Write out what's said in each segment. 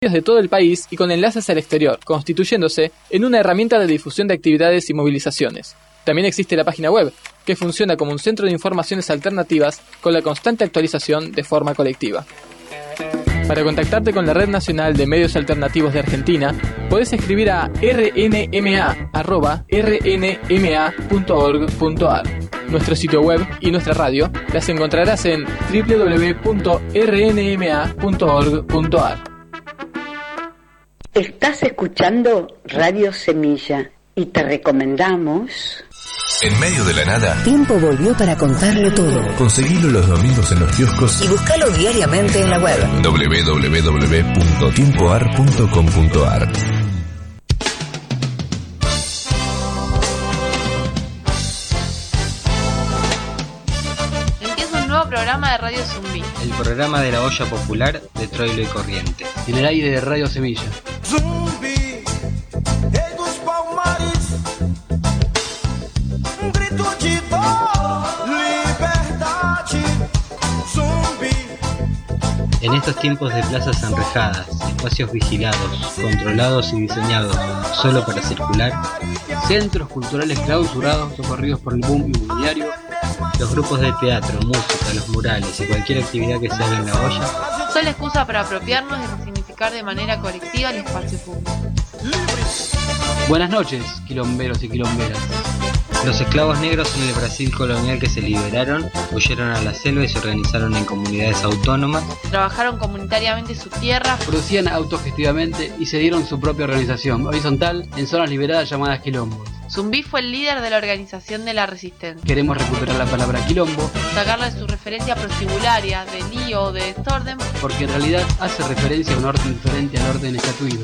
de todo el país y con enlaces al exterior, constituyéndose en una herramienta de difusión de actividades y movilizaciones. También existe la página web, que funciona como un centro de informaciones alternativas con la constante actualización de forma colectiva. Para contactarte con la Red Nacional de Medios Alternativos de Argentina, podés escribir a rnma@rnma.org.ar. Nuestro sitio web y nuestra radio las encontrarás en www.rnma.org.ar. Estás escuchando Radio Semilla y te recomendamos... En medio de la nada, Tiempo volvió para contarlo todo. conseguilo los domingos en los kioscos Y búscalo diariamente en la web. www.tiempoar.com.ar. Empieza un nuevo programa de Radio Zumbí. El programa de la olla popular de Troilo y Corriente. En el aire de Radio Semilla. Zumbi, rei dos palmares, grito de dor, liberdade. Zumbi. En estos tiempos de plazas enrejadas, espacios vigilados, controlados y diseñados solo para circular, Centros culturales clausurados, socorridos por el boom inmobiliario. los grupos de teatro, música, los murales y cualquier actividad que se haga en la olla Son la excusa para apropiarnos y resignificar de manera colectiva el espacio público. Buenas noches, quilomberos y quilomberas. Los esclavos negros en el Brasil colonial que se liberaron, huyeron a la selva y se organizaron en comunidades autónomas. Trabajaron comunitariamente su tierra, Producían autogestivamente y se dieron su propia organización horizontal en zonas liberadas llamadas quilombos. Zumbí fue el líder de la organización de la resistencia. Queremos recuperar la palabra quilombo Sacarla de su referencia prostibularia, de lío o de desorden, porque en realidad hace referencia a un orden diferente al orden estatuido.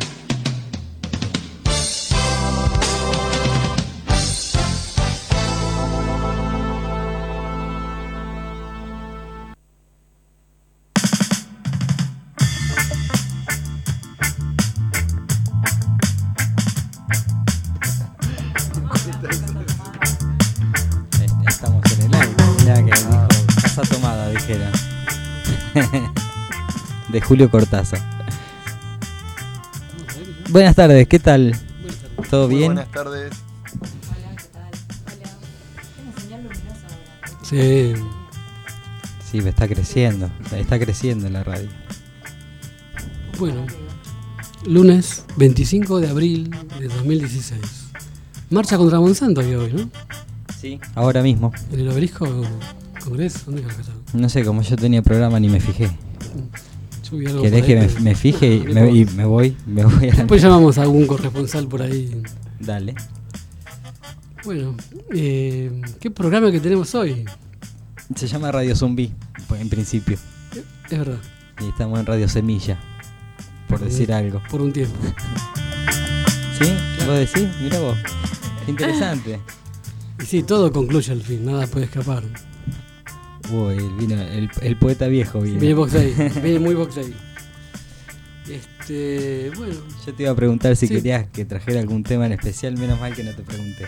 Estamos en el aire. Mirá que dijo, casa tomada, dijera. De Julio Cortázar. Buenas tardes, ¿qué tal? ¿Todo bien? Buenas tardes. Sí. Sí, está creciendo la radio. Bueno, lunes 25 de abril de 2016. Marcha contra Monsanto había hoy, ¿no? Sí. Ahora mismo. ¿En el obelisco Congreso? ¿Dónde creo que estaba? No sé, como yo tenía programa ni me fijé. Yo vi algo ¿Querés por ahí, que me fije y me voy a la... Después llamamos a algún corresponsal por ahí. Dale. Bueno, ¿qué programa que tenemos hoy? Se llama Radio Zumbí, en principio. Es verdad. Y estamos en Radio Semilla, por decir algo. Por un tiempo. ¿Sí? ¿Vos decís? Mirá vos. Qué interesante. Y sí, todo concluye al fin, nada puede escapar. Uy, vino el poeta viejo. Viene Boxey, viene muy Boxey. Bueno. Yo te iba a preguntar si sí. querías que trajera algún tema en especial, menos mal que no te pregunté.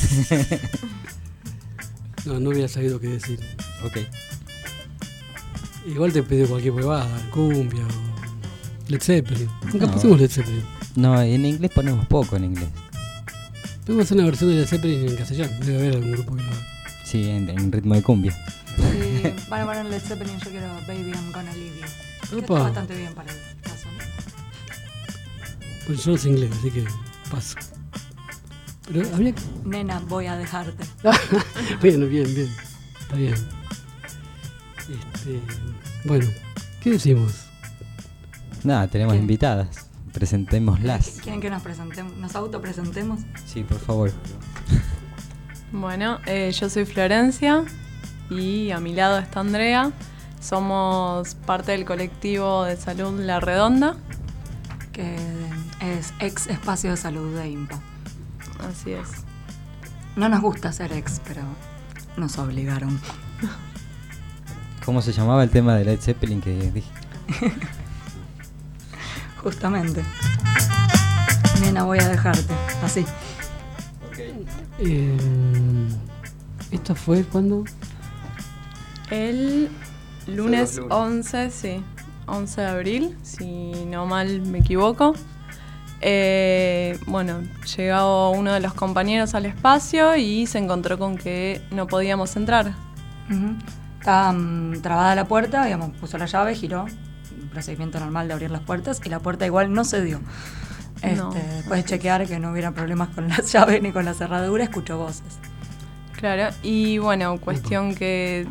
No hubiera sabido qué decir. Ok. Igual te pedí cualquier huevada, cumbia o Led Zeppelin. Nunca No. pusimos Led Zeppelin. No, en inglés ponemos poco en inglés. Podemos hacer una versión de Led Zeppelin en castellano. Debe haber algún grupo que lo haga. Sí, en ritmo de cumbia. Sí, van a poner Led Zeppelin, yo quiero Baby I'm Gonna Leave You. Que está Opa. bastante bien para el caso, ¿no? Pues yo no sé inglés, así que paso. Pero habría que... Nena, voy a dejarte. Bien. Está bien. Bueno, ¿qué decimos? Nada, tenemos ¿Qué? invitadas. Presentémoslas. ¿Quieren que nos presentemos, nos autopresentemos? Sí, por favor. Bueno, yo soy Florencia y a mi lado está Andrea. Somos parte del colectivo de salud La Redonda. Que es ex espacio de salud de IMPA. Así es. No nos gusta ser ex, pero nos obligaron. ¿Cómo se llamaba el tema de Led Zeppelin que dije? Justamente. Nena, voy a dejarte. Así. ¿Esto fue cuándo? El lunes 11, sí. 11 de abril, si no mal me equivoco. Bueno, llegó uno de los compañeros al espacio y se encontró con que no podíamos entrar. Estaba trabada la puerta, digamos, puso la llave, giró, un procedimiento normal de abrir las puertas, y la puerta igual no se dio. No. Después de chequear que no hubiera problemas con la llave ni con la cerradura, escuchó voces. Claro, y bueno, cuestión que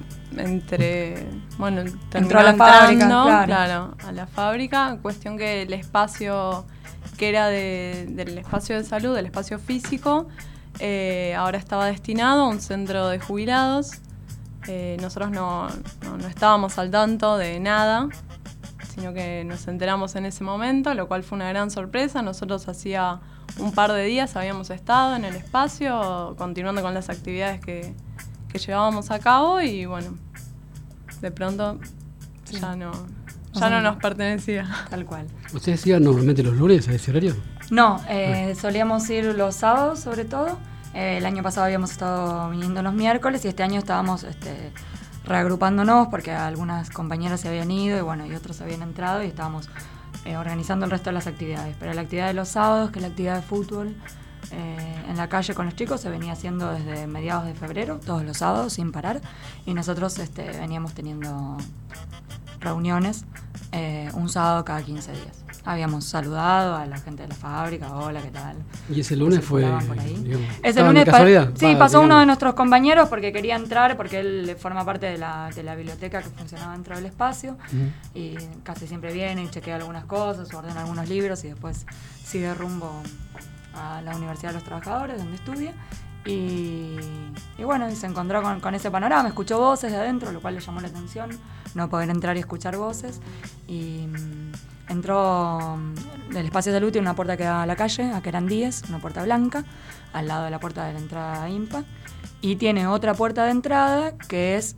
entró a la fábrica, claro, a la fábrica, cuestión que el espacio que era del espacio de salud, del espacio físico, ahora estaba destinado a un centro de jubilados. Nosotros no estábamos al tanto de nada, sino que nos enteramos en ese momento, lo cual fue una gran sorpresa. Nosotros hacía un par de días habíamos estado en el espacio, continuando con las actividades que llevábamos a cabo, y bueno, de pronto ya no nos pertenecía. Tal cual. ¿Ustedes iban normalmente los lunes a ese horario? No, solíamos ir los sábados sobre todo. El año pasado habíamos estado viniendo los miércoles y este año estábamos reagrupándonos porque algunas compañeras se habían ido y bueno, y otros habían entrado y estábamos organizando el resto de las actividades. Pero la actividad de los sábados, que es la actividad de fútbol en la calle con los chicos, se venía haciendo desde mediados de febrero, todos los sábados sin parar, y nosotros veníamos teniendo reuniones un sábado cada 15 días. Habíamos saludado a la gente de la fábrica, hola, ¿qué tal? ¿Y ese lunes fue? Digamos, ese lunes pasó uno de nuestros compañeros porque quería entrar, porque él forma parte de la biblioteca que funcionaba dentro del espacio, y casi siempre viene y chequea algunas cosas, ordena algunos libros y después sigue rumbo a la Universidad de los Trabajadores, donde estudia. Y bueno, y se encontró con ese panorama, escuchó voces de adentro, lo cual le llamó la atención, no poder entrar y escuchar voces, y entró del espacio de salud, tiene una puerta que da a la calle, a Querandíes, una puerta blanca, al lado de la puerta de la entrada a IMPA, y tiene otra puerta de entrada que es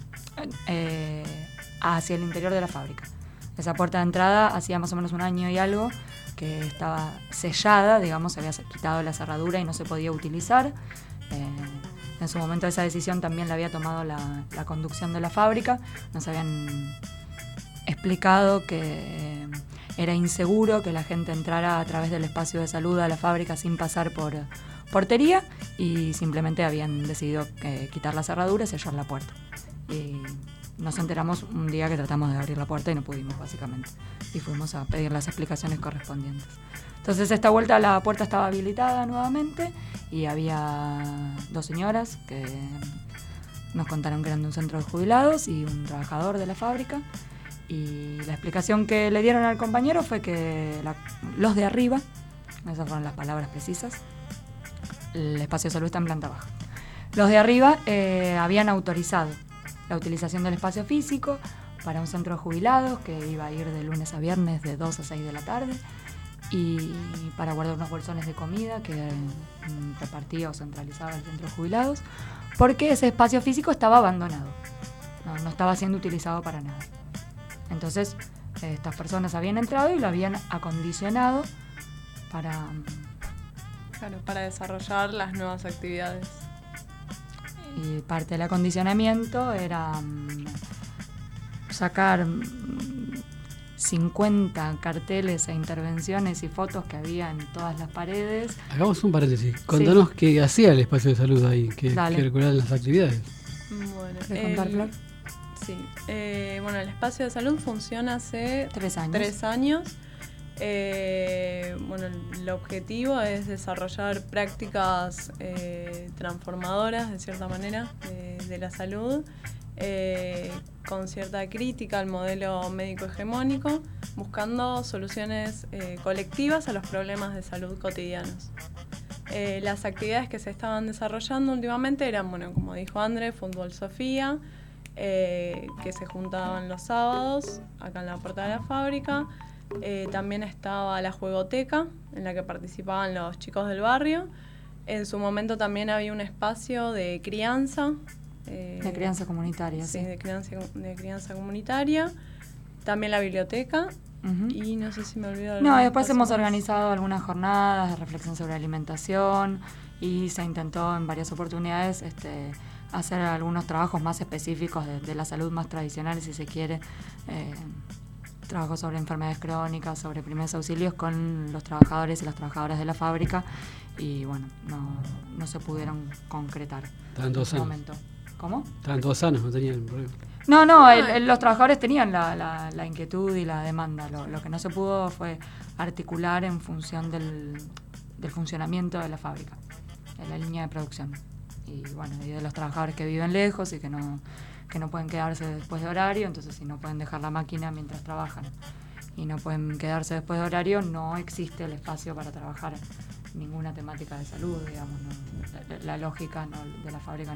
hacia el interior de la fábrica. Esa puerta de entrada hacía más o menos un año y algo que estaba sellada, digamos, se había quitado la cerradura y no se podía utilizar. En su momento esa decisión también la había tomado la conducción de la fábrica. Nos habían explicado que era inseguro que la gente entrara a través del espacio de salud a la fábrica sin pasar por portería, y simplemente habían decidido quitar la cerradura y sellar la puerta. Y nos enteramos un día que tratamos de abrir la puerta y no pudimos, básicamente, y fuimos a pedir las explicaciones correspondientes. Entonces esta vuelta la puerta estaba habilitada nuevamente y había dos señoras que nos contaron que eran de un centro de jubilados y un trabajador de la fábrica, y la explicación que le dieron al compañero fue que los de arriba, esas fueron las palabras precisas, el espacio de salud está en planta baja, los de arriba habían autorizado la utilización del espacio físico para un centro de jubilados que iba a ir de lunes a viernes de 2 a 6 de la tarde, y para guardar unos bolsones de comida que repartía o centralizaba el centro de jubilados, porque ese espacio físico estaba abandonado, no estaba siendo utilizado para nada. Entonces estas personas habían entrado y lo habían acondicionado para desarrollar las nuevas actividades. Y parte del acondicionamiento era sacar 50 carteles e intervenciones y fotos que había en todas las paredes. Hagamos un paréntesis. Contanos qué hacía el espacio de salud ahí, que recordaban las actividades. Bueno, ¿querés contar, Flor? Sí. Bueno, el espacio de salud funciona hace 3 años. 3 años. Bueno, el objetivo es desarrollar prácticas transformadoras, de cierta manera, de la salud, con cierta crítica al modelo médico hegemónico, buscando soluciones colectivas a los problemas de salud cotidianos. Las actividades que se estaban desarrollando últimamente eran, bueno, como dijo André, Fútbol Sofía, que se juntaban los sábados acá en la puerta de la fábrica. También estaba la juegoteca, en la que participaban los chicos del barrio. En su momento también había un espacio de crianza. De crianza comunitaria, sí. De crianza comunitaria. También la biblioteca. Y no sé si me olvido. No, después hemos organizado algunas jornadas de reflexión sobre alimentación y se intentó en varias oportunidades hacer algunos trabajos más específicos de la salud más tradicional, si se quiere, trabajó sobre enfermedades crónicas, sobre primeros auxilios con los trabajadores y las trabajadoras de la fábrica y bueno, no se pudieron concretar. Estaban todos sanos. Momento. ¿Cómo? Estaban todos sanos, no tenían problema. No, los trabajadores tenían la inquietud y la demanda. Lo que no se pudo fue articular en función del funcionamiento de la fábrica, en la línea de producción. Y bueno, y de los trabajadores que viven lejos y que no pueden quedarse después de horario, entonces si no pueden dejar la máquina mientras trabajan y no pueden quedarse después de horario, no existe el espacio para trabajar ninguna temática de salud, digamos. La lógica de la fábrica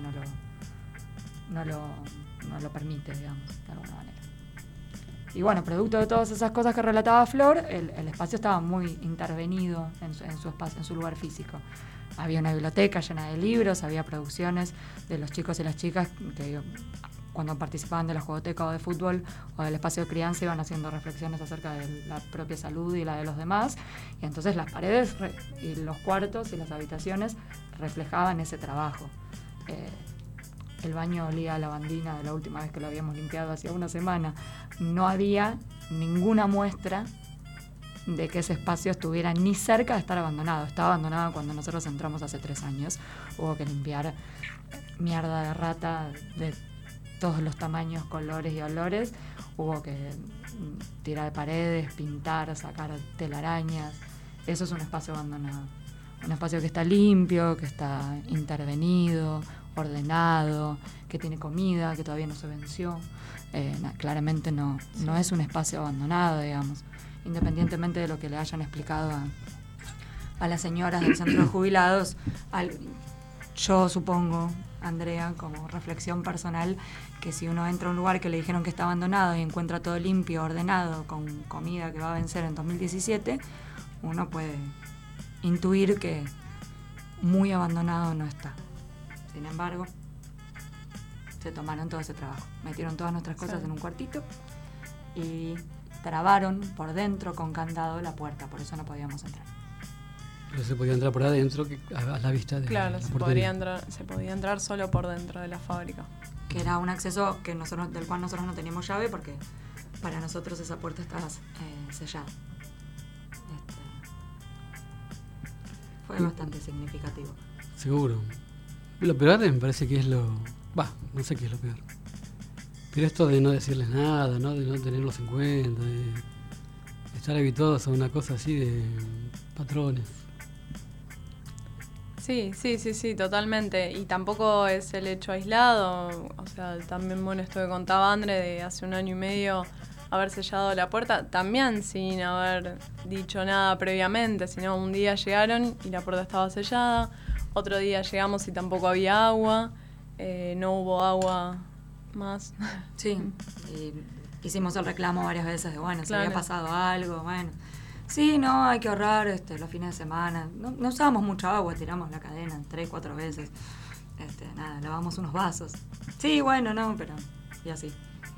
no lo permite, digamos, de alguna manera. Y bueno, producto de todas esas cosas que relataba Flor, el espacio estaba muy intervenido en su espacio, en su lugar físico. Había una biblioteca llena de libros, había producciones de los chicos y las chicas que cuando participaban de la jugoteca o de fútbol o del espacio de crianza iban haciendo reflexiones acerca de la propia salud y la de los demás. Y entonces las paredes y los cuartos y las habitaciones reflejaban ese trabajo. El baño olía a lavandina de la última vez que lo habíamos limpiado hacía una semana. No había ninguna muestra de que ese espacio estuviera ni cerca de estar abandonado. Estaba abandonado cuando nosotros entramos hace 3 años. Hubo que limpiar mierda de rata de todos los tamaños, colores y olores. Hubo que tirar paredes, pintar, sacar telarañas. Eso es un espacio abandonado. Un espacio que está limpio, que está intervenido, ordenado, que tiene comida, que todavía no se venció. Claramente no es un espacio abandonado, digamos. Independientemente de lo que le hayan explicado a las señoras del centro de jubilados, yo supongo, Andrea, como reflexión personal, que si uno entra a un lugar que le dijeron que está abandonado y encuentra todo limpio, ordenado, con comida que va a vencer en 2017, uno puede intuir que muy abandonado no está. Sin embargo, se tomaron todo ese trabajo, metieron todas nuestras cosas en un cuartito y trabaron por dentro con candado la puerta, por eso no podíamos entrar. Pero se podía entrar por adentro, a la vista de claro, la se podía entrar solo por dentro de la fábrica. Que era un acceso del cual nosotros no teníamos llave porque para nosotros esa puerta estaba sellada. Fue bastante significativo. Seguro. Lo peor me parece que es no sé qué es lo peor. Pero esto de no decirles nada, ¿no? De no tenerlos en cuenta, de estar habituados a una cosa así de patrones. Sí, totalmente. Y tampoco es el hecho aislado. O sea, también, esto que contaba André de hace 1 año y medio haber sellado la puerta, también sin haber dicho nada previamente, sino un día llegaron y la puerta estaba sellada, otro día llegamos y tampoco había agua, no hubo agua más. Sí, y hicimos el reclamo varias veces de, si había pasado algo, Sí, no, hay que ahorrar los fines de semana. No usábamos mucha agua, tiramos la cadena 3-4 veces. Lavamos unos vasos. Sí, pero... Y así.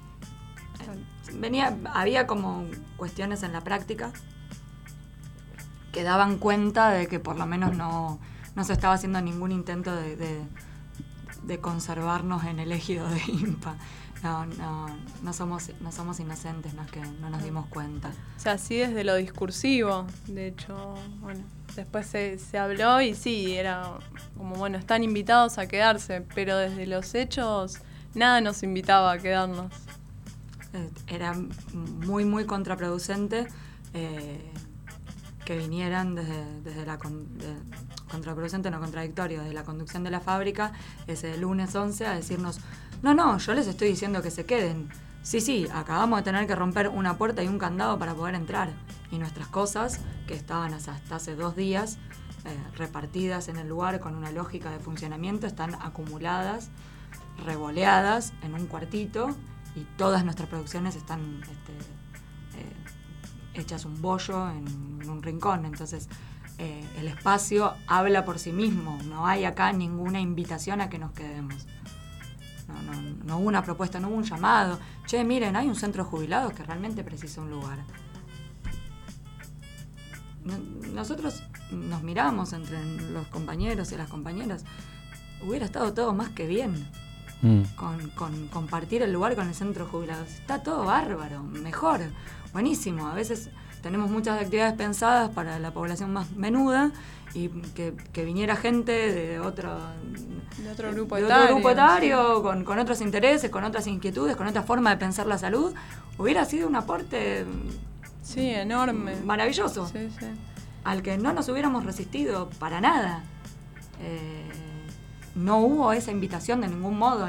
Había como cuestiones en la práctica que daban cuenta de que por lo menos no se estaba haciendo ningún intento de conservarnos en el ejido de INPA. No somos inocentes, no es que no nos dimos cuenta. O sea, sí desde lo discursivo, de hecho, después se habló y sí, era como, están invitados a quedarse, pero desde los hechos nada nos invitaba a quedarnos. Era muy, muy contraproducente que vinieran desde la contraproducente, no contradictorio, desde la conducción de la fábrica ese lunes 11 a decirnos no, yo les estoy diciendo que se queden. Sí, acabamos de tener que romper una puerta y un candado para poder entrar. Y nuestras cosas, que estaban hasta hace 2 días repartidas en el lugar con una lógica de funcionamiento, están acumuladas, revoleadas en un cuartito y todas nuestras producciones están hechas un bollo en un rincón. Entonces el espacio habla por sí mismo, no hay acá ninguna invitación a que nos quedemos. No hubo una propuesta, no hubo un llamado. Che, miren, hay un centro de jubilados que realmente precisa un lugar. Nosotros nos miramos entre los compañeros y las compañeras. Hubiera estado todo más que bien. con compartir el lugar con el centro de jubilados. Está todo bárbaro, mejor, buenísimo. A veces tenemos muchas actividades pensadas para la población más menuda y que viniera gente de otro grupo etario, sí. con otros intereses, con otras inquietudes, con otra forma de pensar la salud, hubiera sido un aporte enorme, maravilloso, sí. Al que no nos hubiéramos resistido para nada. No hubo esa invitación de ningún modo,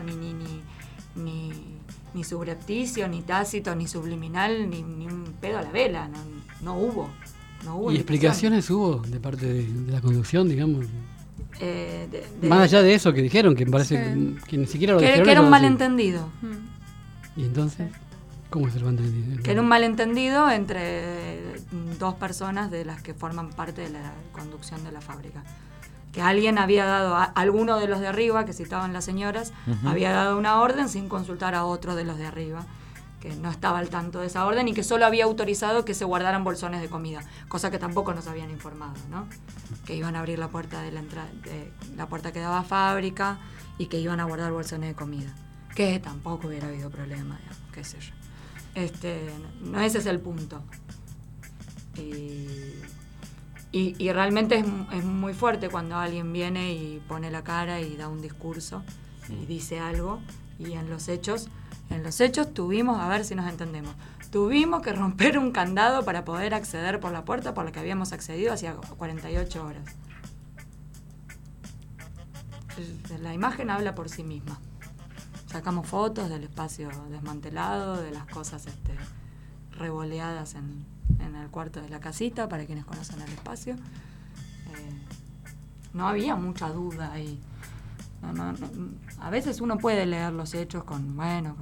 ni subrepticio, ni tácito, ni subliminal, ni un pedo a la vela. No hubo. ¿Y explicaciones hubo de parte de la conducción, digamos? De más allá de eso que dijeron, que me parece que ni siquiera lo dijeron. Que era un malentendido. ¿Y entonces? ¿Cómo es el malentendido? Que era un malentendido entre dos personas de las que forman parte de la conducción de la fábrica. Que alguien había dado, alguno de los de arriba, que citaban las señoras, había dado una orden sin consultar a otro de los de arriba, que no estaba al tanto de esa orden y que solo había autorizado que se guardaran bolsones de comida, cosa que tampoco nos habían informado, ¿no? Que iban a abrir la puerta de la entrada, la puerta que daba a fábrica y que iban a guardar bolsones de comida, que tampoco hubiera habido problema, digamos, qué sé yo. No, ese es el punto. Y realmente es muy fuerte cuando alguien viene y pone la cara y da un discurso y dice algo, y en los hechos tuvimos, a ver si nos entendemos, tuvimos que romper un candado para poder acceder por la puerta por la que habíamos accedido hacía 48 horas. La imagen habla por sí misma. Sacamos fotos del espacio desmantelado, de las cosas revoleadas en el cuarto de la casita, para quienes conocen el espacio. No había mucha duda ahí. No. A veces uno puede leer los hechos con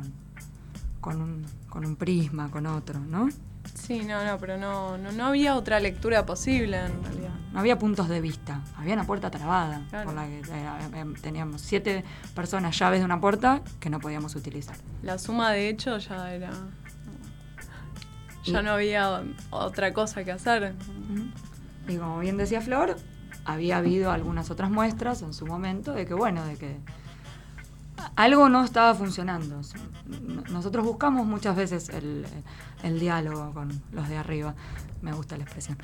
un prisma, con otro, ¿no? Sí, pero no había otra lectura posible en realidad. No había puntos de vista, había una puerta trabada, claro, por la que teníamos 7 personas llaves de una puerta que no podíamos utilizar. La suma de hechos ya era... Ya no había otra cosa que hacer. Y como bien decía Flor, había habido algunas otras muestras en su momento de que algo no estaba funcionando. Nosotros buscamos muchas veces el diálogo con los de arriba. Me gusta la expresión.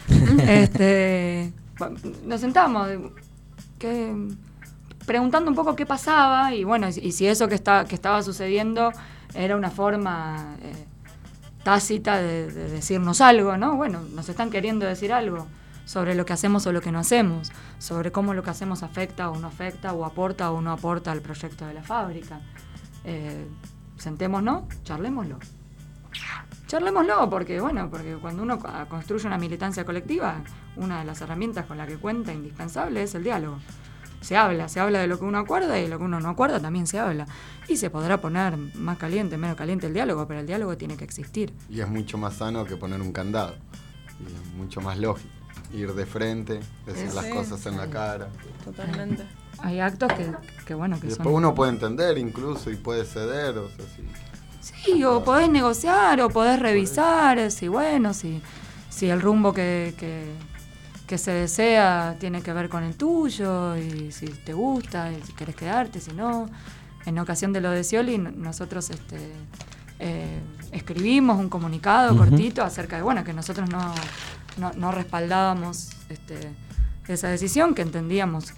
Nos sentamos preguntando un poco qué pasaba y si eso que estaba sucediendo era una forma tácita de decirnos algo, ¿no? Bueno, nos están queriendo decir algo sobre lo que hacemos o lo que no hacemos, sobre cómo lo que hacemos afecta o no afecta, o aporta o no aporta al proyecto de la fábrica. Sentémonos, charlémoslo, porque cuando uno construye una militancia colectiva, una de las herramientas con la que cuenta indispensable es el diálogo. Se habla de lo que uno acuerda y de lo que uno no acuerda también se habla. Y se podrá poner más caliente, menos caliente el diálogo, pero el diálogo tiene que existir. Y es mucho más sano que poner un candado. Y es mucho más lógico. Ir de frente, decir las cosas en la cara. Totalmente. Hay actos que y después uno puede entender incluso y puede ceder, o sea, sí, o podés negociar, o podés revisar, si el rumbo que se desea tiene que ver con el tuyo, y si te gusta, y si querés quedarte, si no. En ocasión de lo de Scioli, nosotros escribimos un comunicado cortito acerca de que nosotros no respaldábamos esa decisión, que entendíamos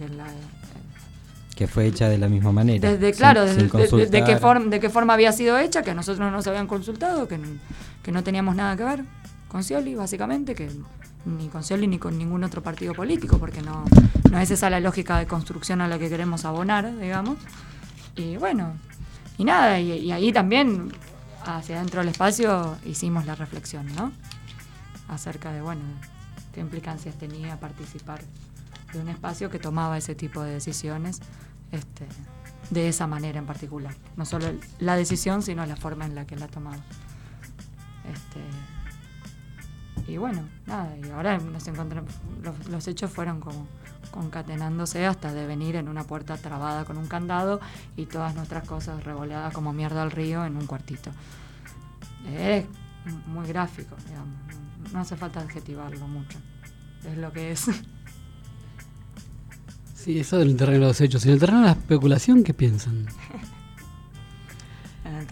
que fue hecha de la misma manera. De qué forma había sido hecha, que a nosotros no nos habían consultado, que no teníamos nada que ver con Scioli, básicamente, que ni con Scioli ni con ningún otro partido político, porque no es esa la lógica de construcción a la que queremos abonar, digamos. Y y ahí también, hacia dentro del espacio, hicimos la reflexión, ¿no? Acerca de, qué implicancias tenía participar de un espacio que tomaba ese tipo de decisiones, de esa manera en particular. No solo la decisión, sino la forma en la que la tomaba. Y ahora nos encontramos, los hechos fueron como concatenándose hasta devenir en una puerta trabada con un candado y todas nuestras cosas revoleadas como mierda al río en un cuartito. Es muy gráfico, digamos. No hace falta adjetivarlo mucho. Es lo que es. Sí, eso del terreno de los hechos. ¿Y en el terreno de la especulación qué piensan?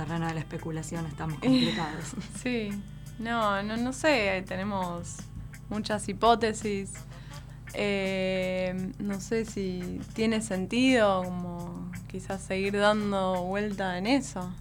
terreno de la especulación estamos complicados. Sí, no sé, tenemos muchas hipótesis. No sé si tiene sentido como quizás seguir dando vuelta en eso.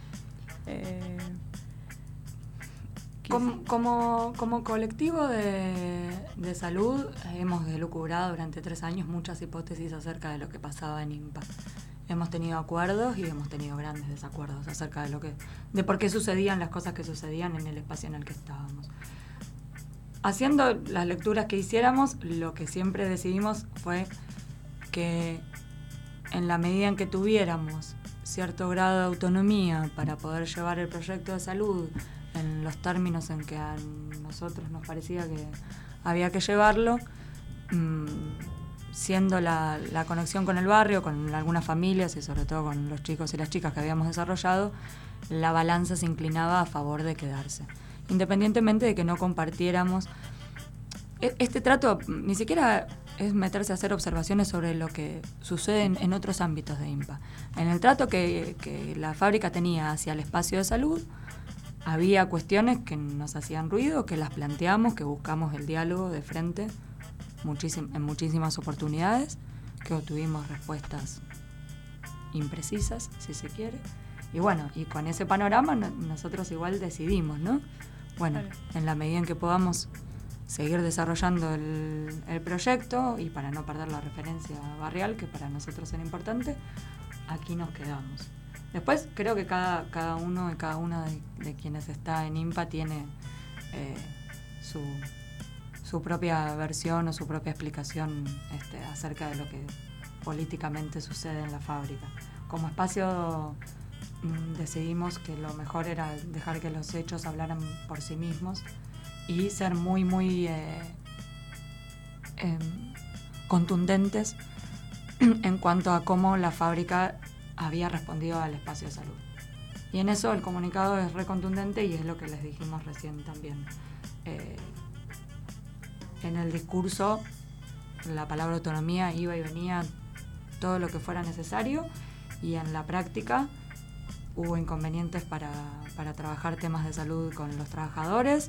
Como colectivo de salud hemos elucubrado durante 3 años muchas hipótesis acerca de lo que pasaba en INPA. Hemos tenido acuerdos y hemos tenido grandes desacuerdos acerca de por qué sucedían las cosas que sucedían en el espacio en el que estábamos. Haciendo las lecturas que hiciéramos, lo que siempre decidimos fue que en la medida en que tuviéramos cierto grado de autonomía para poder llevar el proyecto de salud en los términos en que a nosotros nos parecía que había que llevarlo, siendo la conexión con el barrio, con algunas familias y sobre todo con los chicos y las chicas que habíamos desarrollado, la balanza se inclinaba a favor de quedarse. Independientemente de que no compartiéramos. Este trato ni siquiera es meterse a hacer observaciones sobre lo que sucede en otros ámbitos de INPA. En el trato que la fábrica tenía hacia el espacio de salud, había cuestiones que nos hacían ruido, que las planteamos, que buscamos el diálogo de frente en muchísimas oportunidades, que obtuvimos respuestas imprecisas, si se quiere. Y bueno, y con ese panorama nosotros igual decidimos, ¿no? Bueno, claro, en la medida en que podamos seguir desarrollando el proyecto y para no perder la referencia barrial, que para nosotros era importante, aquí nos quedamos. Después creo que cada uno y cada una de quienes está en INPA tiene su propia versión o su propia explicación acerca de lo que políticamente sucede en la fábrica. Como espacio decidimos que lo mejor era dejar que los hechos hablaran por sí mismos y ser muy contundentes en cuanto a cómo la fábrica había respondido al espacio de salud. Y en eso el comunicado es recontundente y es lo que les dijimos recién también. En el discurso la palabra autonomía iba y venía todo lo que fuera necesario y en la práctica hubo inconvenientes para trabajar temas de salud con los trabajadores,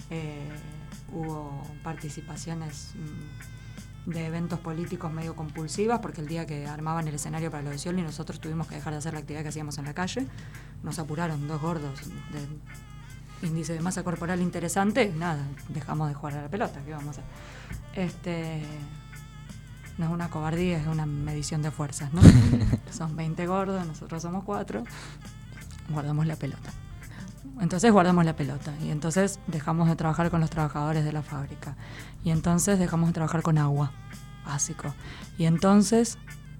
hubo participaciones de eventos políticos medio compulsivas, porque el día que armaban el escenario para lo de Scioli nosotros tuvimos que dejar de hacer la actividad que hacíamos en la calle, nos apuraron 2 gordos de índice de masa corporal interesante, nada, dejamos de jugar a la pelota, ¿qué vamos a hacer? No es una cobardía, es una medición de fuerzas, ¿no? Son 20 gordos, nosotros somos 4, guardamos la pelota. Entonces guardamos la pelota y entonces dejamos de trabajar con los trabajadores de la fábrica y entonces dejamos de trabajar con agua, básico. Y entonces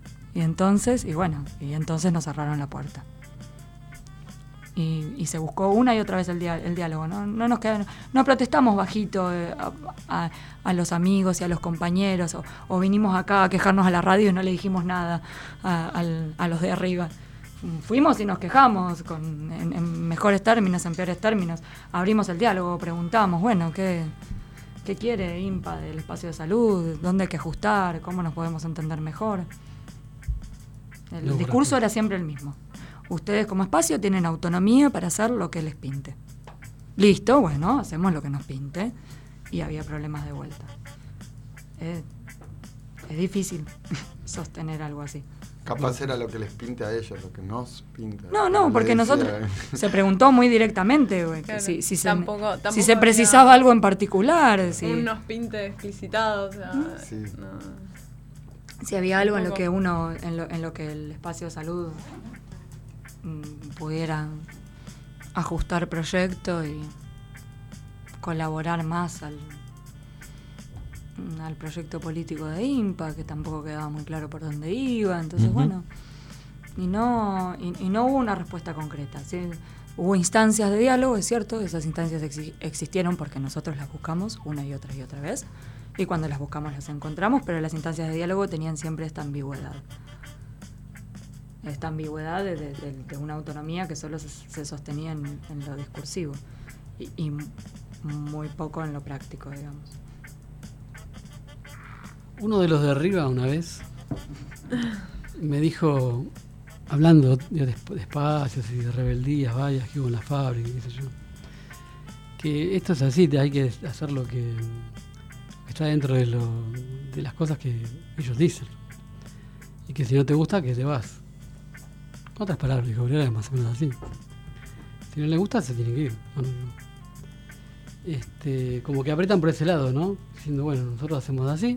nos cerraron la puerta. Y se buscó una y otra vez el diálogo, ¿no? No protestamos bajito a los amigos y a los compañeros o vinimos acá a quejarnos a la radio y no le dijimos nada a los de arriba. Fuimos y nos quejamos en mejores términos, en peores términos. Abrimos el diálogo, preguntamos, bueno, ¿qué quiere INPA del espacio de salud? ¿Dónde hay que ajustar? ¿Cómo nos podemos entender mejor? El discurso era siempre el mismo. Ustedes como espacio tienen autonomía para hacer lo que les pinte. Listo, bueno, hacemos lo que nos pinte. Y había problemas de vuelta. Es difícil sostener algo así. Capaz era lo que les pinte a ellos, lo que nos pinta. No, porque nosotros se preguntó muy directamente, güey, claro, si tampoco se precisaba algo en particular. Unos pinte explicitados, o sea, sí. Si había algo en lo que en lo que el espacio de salud pudiera ajustar proyecto y colaborar más al proyecto político de INPA, que tampoco quedaba muy claro por dónde iba, entonces bueno, y no hubo una respuesta concreta, ¿sí? Hubo instancias de diálogo, es cierto, esas instancias existieron porque nosotros las buscamos una y otra vez, y cuando las buscamos las encontramos, pero las instancias de diálogo tenían siempre esta ambigüedad de una autonomía que solo se sostenía en lo discursivo y muy poco en lo práctico, digamos. Uno de los de arriba una vez me dijo, hablando de espacios y de rebeldías varias que hubo en la fábrica, qué sé yo. Que esto es así, hay que hacer lo que está dentro de las cosas que ellos dicen. Y que si no te gusta, que te vas. Con otras palabras, dijo Brera, es más o menos así. Si no le gusta, se tiene que ir. Como que apretan por ese lado, ¿no? Diciendo, bueno, nosotros hacemos así.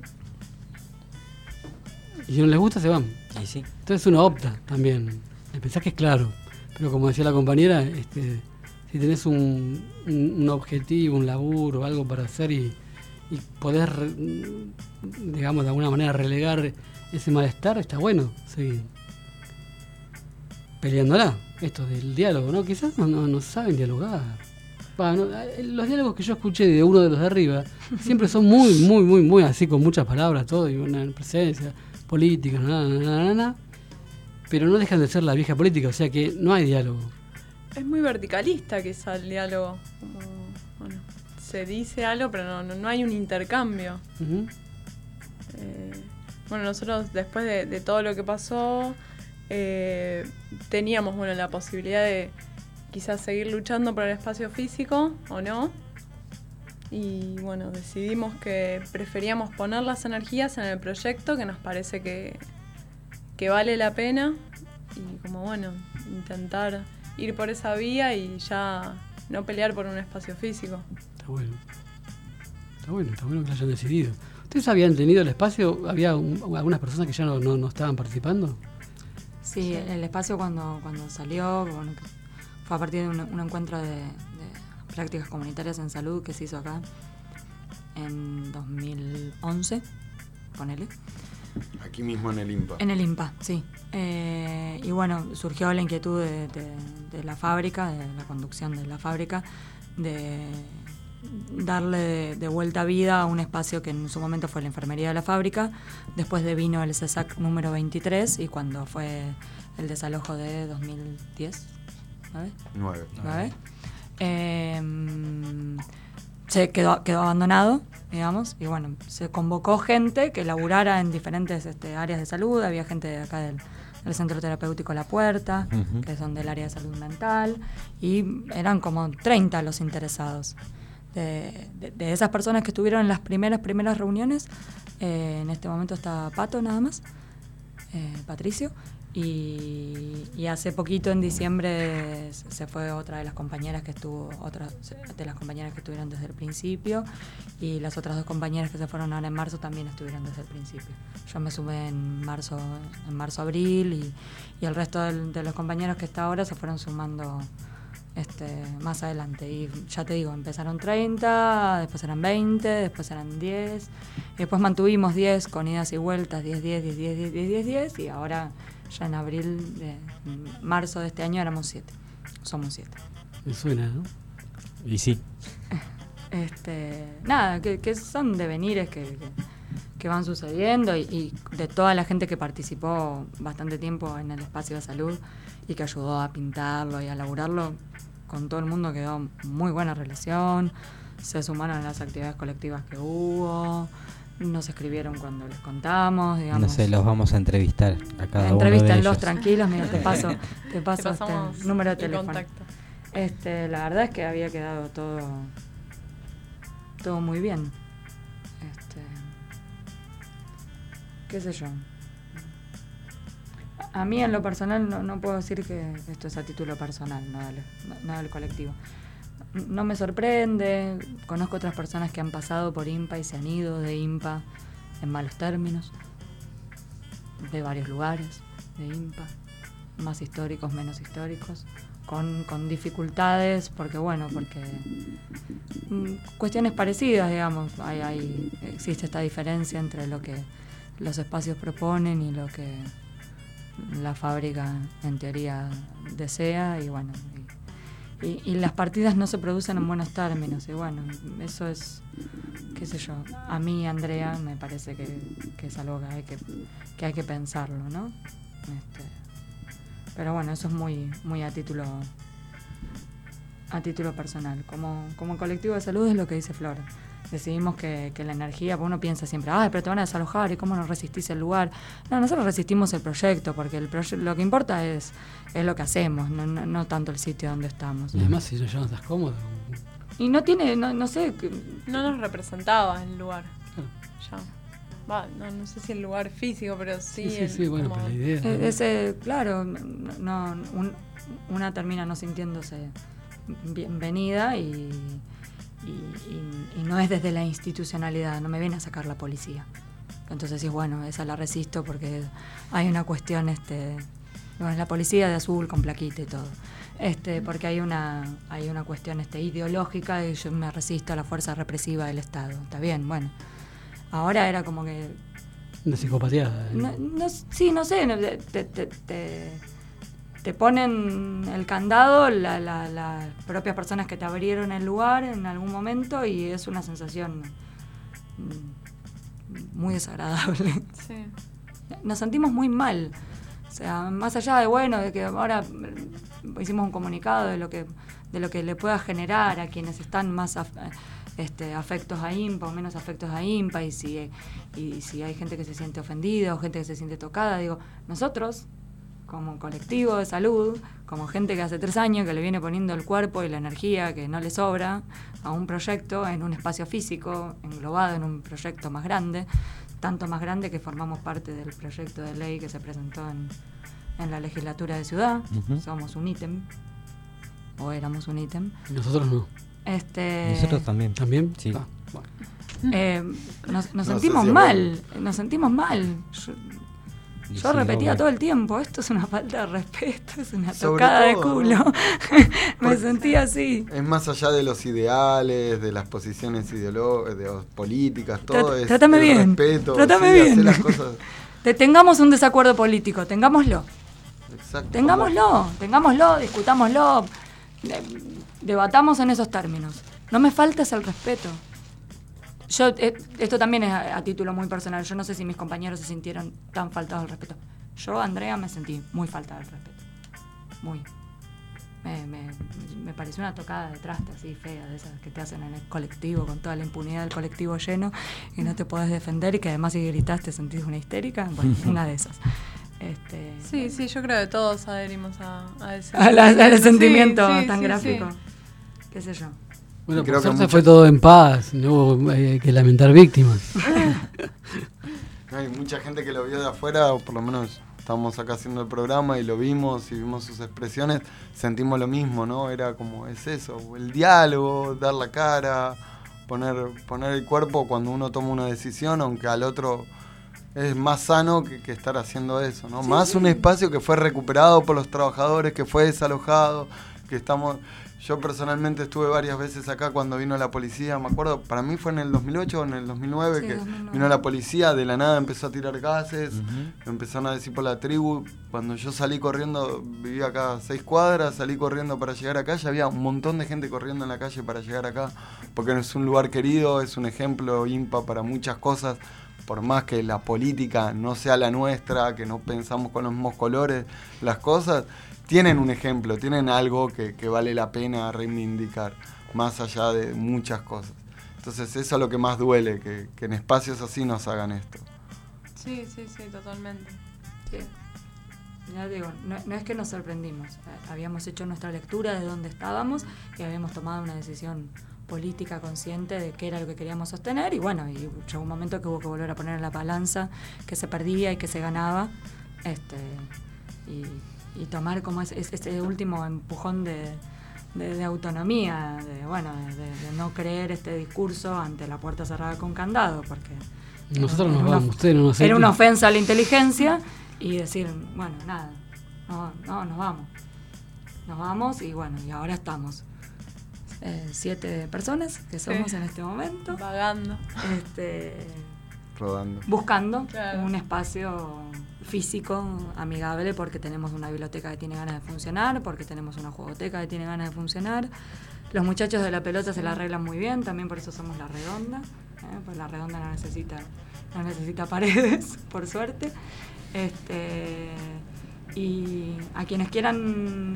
Y si no les gusta, se van. Y sí. Entonces uno opta también. El mensaje es claro. Pero como decía la compañera, si tenés un objetivo, un laburo, algo para hacer y poder, digamos, de alguna manera relegar ese malestar, está bueno seguir peleándola. Esto del diálogo, ¿no? Quizás no saben dialogar. Los diálogos que yo escuché de uno de los de arriba siempre son muy así, con muchas palabras, todo, y una presencia política, pero no dejan de ser la vieja política, o sea que no hay diálogo. Es muy verticalista quizá el diálogo. Como, bueno, se dice algo, pero no hay un intercambio. Uh-huh. Bueno, nosotros después de todo lo que pasó, teníamos la posibilidad de quizás seguir luchando por el espacio físico o no. Y bueno, decidimos que preferíamos poner las energías en el proyecto, que nos parece que vale la pena. Y como bueno, intentar ir por esa vía y ya no pelear por un espacio físico. Está bueno que lo hayan decidido. ¿Ustedes habían tenido el espacio? ¿Había algunas personas que ya no estaban participando? Sí, el espacio cuando salió, bueno, fue a partir de un encuentro de prácticas comunitarias en salud que se hizo acá en 2011, ponele. Aquí mismo en el IMPA. En el IMPA, sí. Y bueno, surgió la inquietud de la fábrica, de la conducción de la fábrica, de darle de vuelta vida a un espacio que en su momento fue la enfermería de la fábrica. Después vino el CESAC número 23 y cuando fue el desalojo de 2010, ¿9? Se quedó abandonado, digamos, y bueno, se convocó gente que laburara en diferentes áreas de salud. Había gente de acá del Centro Terapéutico La Puerta, uh-huh, que son del área de salud mental, y eran como 30 los interesados. De esas personas que estuvieron en las primeras reuniones, en este momento está Pato nada más, Patricio, y hace poquito en diciembre se fue otra de las compañeras que estuvieron desde el principio, y las otras 2 compañeras que se fueron ahora en marzo también estuvieron desde el principio. Yo me sumé en marzo-abril, y el resto de los compañeros que está ahora se fueron sumando más adelante. Y ya te digo, empezaron 30, después eran 20, después eran 10, y después mantuvimos 10 con idas y vueltas, 10, y ahora ya en marzo de este año éramos 7. Somos 7. Me suena, ¿no? Y sí. Nada, que son devenires que van sucediendo, y de toda la gente que participó bastante tiempo en el espacio de salud y que ayudó a pintarlo y a laburarlo, con todo el mundo quedó muy buena relación. Se sumaron a las actividades colectivas que hubo, nos escribieron cuando les contamos, digamos. No sé, los vamos a entrevistar a cada uno de ellos. Entrevístenlos tranquilos, mira, te paso pasamos número de teléfono. Contacto. La verdad es que había quedado todo muy bien. Qué sé yo. A mí en lo personal no puedo decir que esto es a título personal, no del colectivo. No me sorprende, conozco otras personas que han pasado por IMPA y se han ido de IMPA en malos términos, de varios lugares de IMPA, más históricos, menos históricos, con dificultades, porque cuestiones parecidas, digamos, existe esta diferencia entre lo que los espacios proponen y lo que la fábrica en teoría desea, y bueno, y las partidas no se producen en buenos términos, y bueno, eso es, qué sé yo, a mí, Andrea, me parece que es algo que hay que pensarlo, ¿no? Pero bueno, eso es muy a título personal. Como colectivo de salud es lo que dice Flor. decidimos que la energía, porque uno piensa siempre, ay, pero te van a desalojar y cómo no resistís el lugar. No, nosotros resistimos el proyecto, porque lo que importa es lo que hacemos, no tanto el sitio donde estamos. Y además, si ya no estás cómodo. Y no tiene, no sé. No nos representaba el lugar. Ya. No sé si el lugar físico, pero sí. Sí, bueno, pero la idea. Claro, una termina no sintiéndose bienvenida y no es desde la institucionalidad, no me viene a sacar la policía. Entonces sí, bueno, esa la resisto porque hay una cuestión, bueno, la policía de azul con plaquita y todo. Porque hay una cuestión ideológica y yo me resisto a la fuerza represiva del Estado. Está bien, bueno. Ahora era como que... Una psicopatía. Sí, no sé, te ponen el candado las propias personas que te abrieron el lugar en algún momento y es una sensación muy desagradable. Sí. Nos sentimos muy mal. O sea, más allá de que ahora hicimos un comunicado de lo que le pueda generar a quienes están más afectos a INPA o menos afectos a INPA y si hay gente que se siente ofendida o gente que se siente tocada, digo, nosotros como colectivo de salud, como gente que hace 3 años que le viene poniendo el cuerpo y la energía que no le sobra a un proyecto en un espacio físico, englobado en un proyecto más grande, tanto más grande que formamos parte del proyecto de ley que se presentó en la legislatura de Ciudad. Somos un ítem, o éramos un ítem. Nosotros no. Nosotros también. ¿También? Sí. Nos sentimos mal, Yo repetía todo el tiempo, esto es una falta de respeto, es una tocada de culo. ¿no? Me sentía así. Es más allá de los ideales, de las posiciones políticas, todo es trátame el bien, respeto. Trátame sí, bien. hacer las cosas. Tengamos un desacuerdo político, tengámoslo. Exacto. Tengámoslo, discutámoslo, debatamos en esos términos. No me faltes el respeto. Esto también es a título muy personal. Yo no sé si mis compañeros se sintieron tan faltados al respeto. Yo, Andrea, me sentí muy faltada al respeto. Muy. Me pareció una tocada de traste así fea, de esas que te hacen en el colectivo, con toda la impunidad del colectivo lleno, y no te podés defender, y que además si gritás te sentís una histérica. Bueno, una de esas. Sí, yo creo que todos adherimos a ese al sentimiento tan gráfico. Sí. Qué sé yo. Bueno, por suerte fue todo en paz, no hubo que lamentar víctimas. Hay mucha gente que lo vio de afuera, o por lo menos estábamos acá haciendo el programa y lo vimos y vimos sus expresiones, sentimos lo mismo, ¿no? Era como, es eso, el diálogo, dar la cara, poner el cuerpo cuando uno toma una decisión, aunque al otro es más sano que estar haciendo eso, ¿no? Sí, más un espacio que fue recuperado por los trabajadores, que fue desalojado, que estamos... Yo personalmente estuve varias veces acá cuando vino la policía, me acuerdo, para mí fue en el 2008 o en el 2009 que 2009. Vino la policía, de la nada empezó a tirar gases, empezaron a decir por la tribu. Cuando yo salí corriendo, vivía acá a 6 cuadras, salí corriendo para llegar acá, ya había un montón de gente corriendo en la calle para llegar acá, porque es un lugar querido, es un ejemplo INPA para muchas cosas, por más que la política no sea la nuestra, que no pensamos con los mismos colores las cosas, tienen un ejemplo, tienen algo que vale la pena reivindicar, más allá de muchas cosas. Entonces eso es lo que más duele, que en espacios así nos hagan esto. Sí, totalmente. Sí. Ya digo, no es que nos sorprendimos, habíamos hecho nuestra lectura de dónde estábamos y habíamos tomado una decisión política consciente de qué era lo que queríamos sostener, y bueno, y llegó un momento que hubo que volver a poner en la balanza que se perdía y que se ganaba, y tomar como ese último empujón de autonomía, de no creer este discurso ante la puerta cerrada con candado, porque nosotros nos vamos, ustedes no nos era una ofensa a la inteligencia, y decir, bueno, nada, no, nos vamos, y bueno, y ahora estamos 7 personas que somos en este momento, vagando, rodando, buscando un espacio físico amigable, porque tenemos una biblioteca que tiene ganas de funcionar, porque tenemos una jugoteca que tiene ganas de funcionar. Los muchachos de la pelota se la arreglan muy bien, también por eso somos La Redonda, pues La Redonda no necesita paredes, por suerte. Y a quienes quieran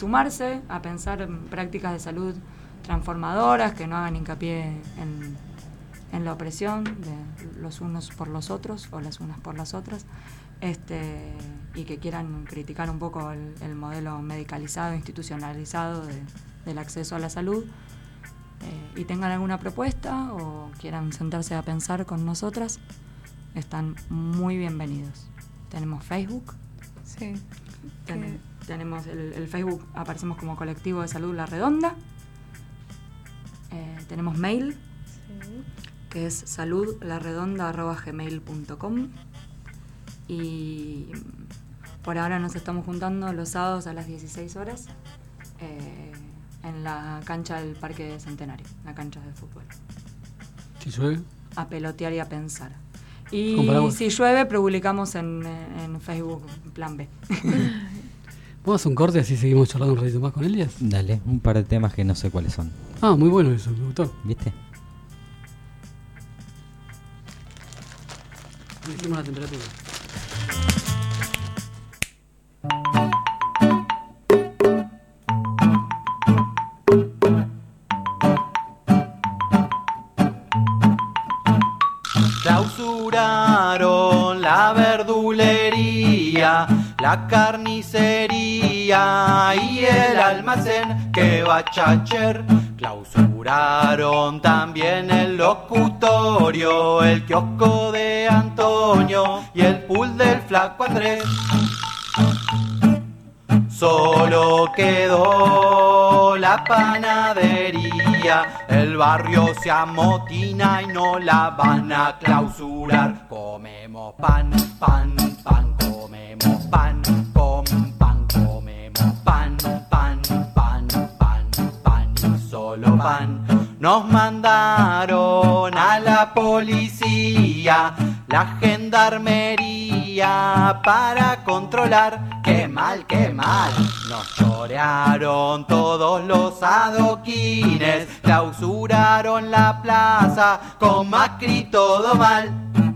sumarse a pensar en prácticas de salud transformadoras, que no hagan hincapié en la opresión de los unos por los otros o las unas por las otras, y que quieran criticar un poco el modelo medicalizado, institucionalizado del acceso a la salud, y tengan alguna propuesta o quieran sentarse a pensar con nosotras, están muy bienvenidos. Tenemos Facebook. Sí. Tenemos el Facebook, aparecemos como Colectivo de Salud La Redonda. Tenemos mail, que es saludlaredonda@gmail.com, y por ahora nos estamos juntando los sábados a las 16 horas en la cancha del Parque Centenario, la cancha de fútbol. Si llueve, a pelotear y a pensar. Y si llueve, publicamos en Facebook Plan B. ¿Vamos a hacer un corte así seguimos charlando un ratito más con Elias? Dale, un par de temas que no sé cuáles son. Ah, muy bueno eso, me gustó. ¿Viste? Hicimos la temperatura. Clausuraron la verdulería, la carnicería y el almacén que va a Chacher. Clausuraron también el locutorio, el kiosco de Antonio y el pool del flaco Andrés. Solo quedó la panadería, el barrio se amotina y no la van a clausurar. Comemos pan, pan, pan, comemos pan, con pan, comemos pan, pan, pan, pan, pan y solo pan. Nos mandaron a la policía, la gendarmería para controlar. ¡Qué mal, qué mal! Nos chorearon todos los adoquines, clausuraron la plaza, con Macri todo mal.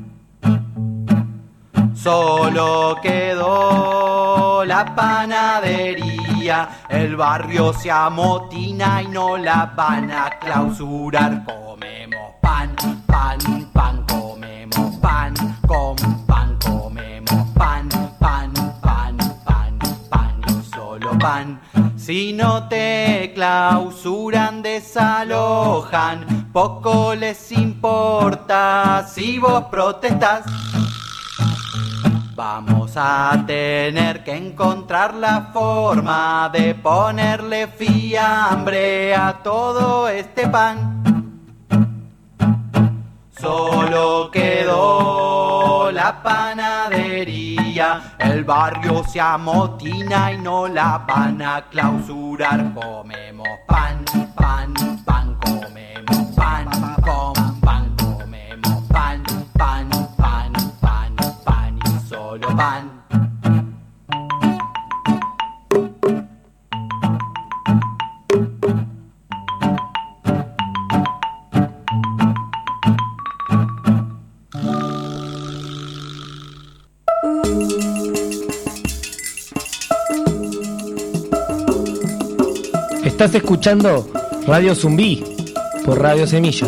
Solo quedó la panadería, el barrio se amotina y no la van a clausurar. Comemos pan, pan, pan, comemos pan, con pan, comemos pan, pan, pan, pan, pan y solo pan. Si no te clausuran, desalojan, poco les importa si vos protestás. Vamos a tener que encontrar la forma de ponerle fiambre a todo este pan. Solo quedó la panadería, el barrio se amotina y no la van a clausurar. Comemos pan, pan, pan, comemos pan, con pan, comemos pan, pan, pan, pan, pan y solo pan. Estás escuchando Radio Zumbí por Radio Semilla.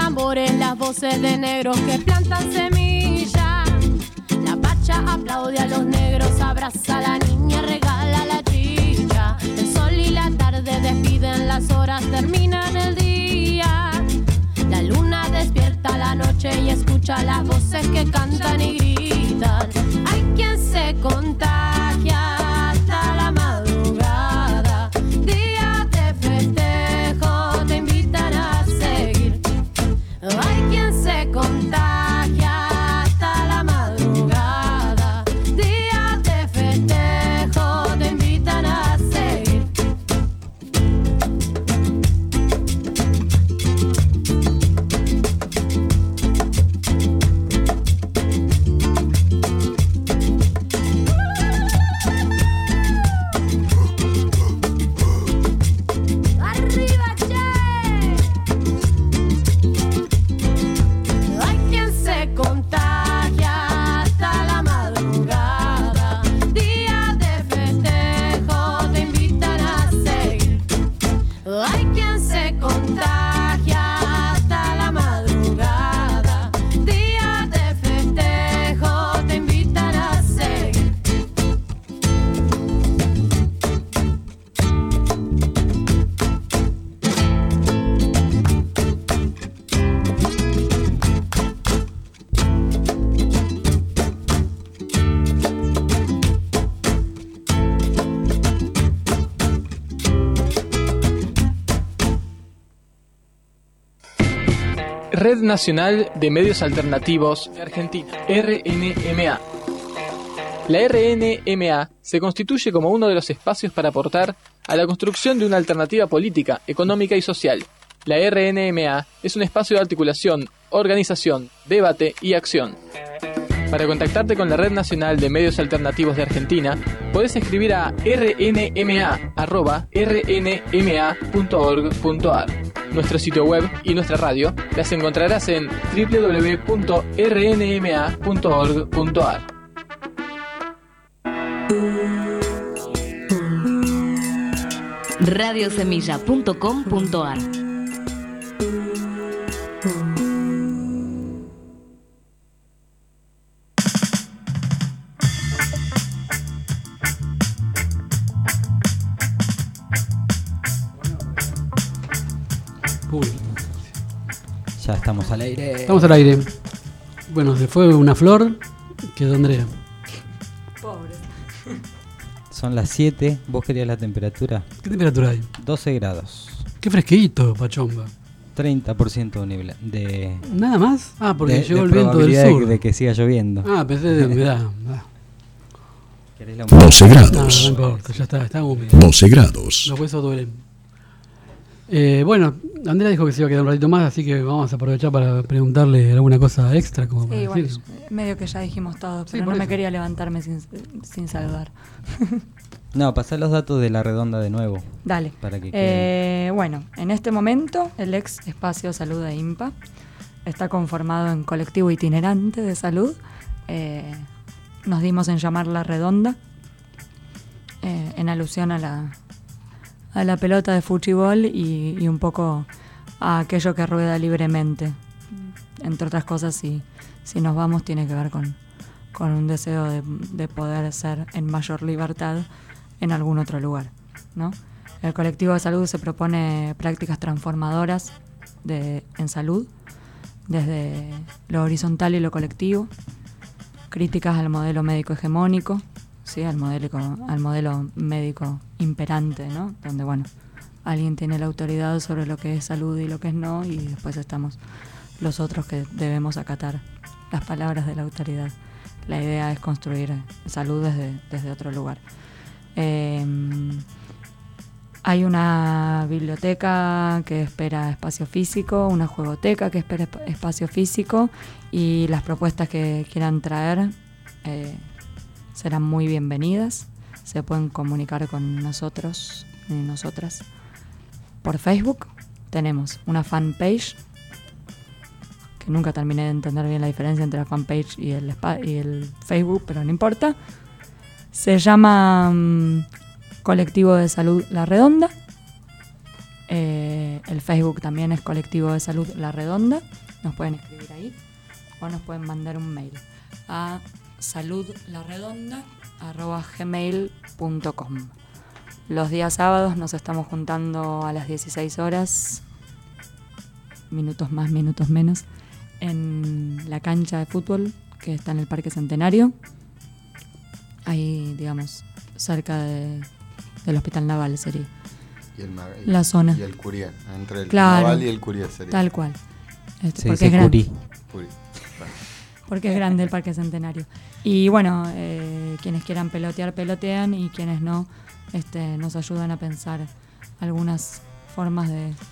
tambores, las voces de negros que plantan semillas. La pacha aplaude a los negros, abraza a la niña, regala la chicha. El sol y la tarde despiden las horas, terminan el día. La luna despierta la noche y escucha las voces que cantan y gritan. Hay quien se contagia hasta la madrugada. Días de festejo te invitan a seguir. Hay quien se contagia hasta la madrugada. Días de festejo te invitan a seguir. ¡Arriba, che! Hay quien se contagia hasta la madrugada. Días de festejo te invitan a seguir. Hay quien se contagia hasta la madrugada. Días de festejo te invitan a seguir. Red Nacional de Medios Alternativos de Argentina, RNMA. La RNMA se constituye como uno de los espacios para aportar a la construcción de una alternativa política, económica y social. La RNMA es un espacio de articulación, organización, debate y acción. Para contactarte con la Red Nacional de Medios Alternativos de Argentina, podés escribir a rnma@rnma.org.ar. Nuestro sitio web y nuestra radio las encontrarás en www.rnma.org.ar. radiosemilla.com.ar. Ya estamos al aire. Estamos al aire. Bueno, se fue una flor, quedó Andrea. Pobre. Son las 7. ¿Vos querías la temperatura? ¿Qué temperatura hay? 12 grados. Qué fresquito, Pachomba. 30% de... ¿Nada más? Ah, porque de, llegó de el viento del probabilidad sur. de que siga lloviendo. Ah, pensé de humedad. ¿Querés la humedad? 12 grados. No importa, ya está húmedo. 12 grados. Los huesos duelen. Bueno, Andrea dijo que se iba a quedar un ratito más, así que vamos a aprovechar para preguntarle alguna cosa extra. Como para Sí, bueno, decir. medio que ya dijimos todo, Sí, pero por no me eso. quería levantarme sin saludar. No, pasá los datos de la redonda de nuevo. Dale. Para que quede. Bueno, en este momento el ex espacio Salud de IMPA está conformado en colectivo itinerante de salud. Nos dimos en llamar La Redonda, en alusión a la pelota de fuchibol y un poco a aquello que rueda libremente. Entre otras cosas, si nos vamos, tiene que ver con un deseo de poder ser en mayor libertad en algún otro lugar, ¿no? El colectivo de salud se propone prácticas transformadoras en salud, desde lo horizontal y lo colectivo, críticas al modelo médico hegemónico, ¿sí? al modelo médico imperante, ¿no? Donde, bueno, alguien tiene la autoridad sobre lo que es salud y lo que es no, y después estamos los otros que debemos acatar las palabras de la autoridad. La idea es construir salud desde otro lugar. Hay una biblioteca que espera espacio físico, una juegoteca que espera espacio físico, y las propuestas que quieran traer serán muy bienvenidas. Se pueden comunicar con nosotros y nosotras por Facebook. Tenemos una fanpage, que nunca terminé de entender bien la diferencia entre la fanpage y el Facebook, pero no importa. Se llama Colectivo de Salud La Redonda. El Facebook también es Colectivo de Salud La Redonda. Nos pueden escribir ahí o nos pueden mandar un mail a saludlaredonda@gmail.com. Los días sábados nos estamos juntando a las 16 horas, minutos más, minutos menos, en la cancha de fútbol que está en el Parque Centenario, ahí, digamos, cerca del Hospital Naval sería. Y la zona. Y el Curié, entre el claro, Naval y el Curié sería. Tal cual. Porque es grande. Porque es grande el Parque Centenario. Y bueno, quienes quieran pelotear, pelotean, y quienes no, nos ayudan a pensar algunas formas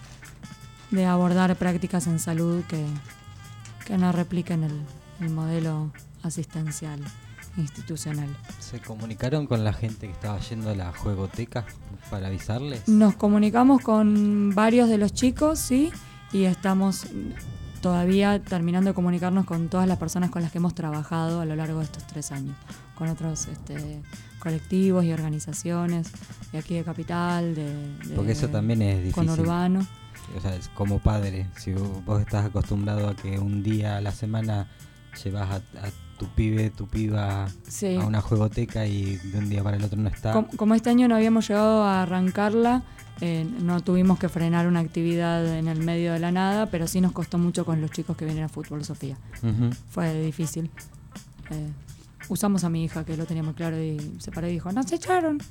de abordar prácticas en salud que no repliquen el modelo asistencial institucional. ¿Se comunicaron con la gente que estaba yendo a la juegoteca para avisarles? Nos comunicamos con varios de los chicos, sí, y estamos todavía terminando de comunicarnos con todas las personas con las que hemos trabajado a lo largo de estos 3 años, con otros colectivos y organizaciones de aquí de Capital, porque eso también es difícil. Conurbano. O sea, como padre, si vos estás acostumbrado a que un día a la semana llevas a tu pibe, tu piba sí. a una juegoteca y de un día para el otro no está. Como este año no habíamos llegado a arrancarla, no tuvimos que frenar una actividad en el medio de la nada, pero sí nos costó mucho con los chicos que vienen a Fútbol Sofía. Uh-huh. Fue difícil. Usamos a mi hija, que lo tenía muy claro, y se paró y dijo, ¡nos echaron!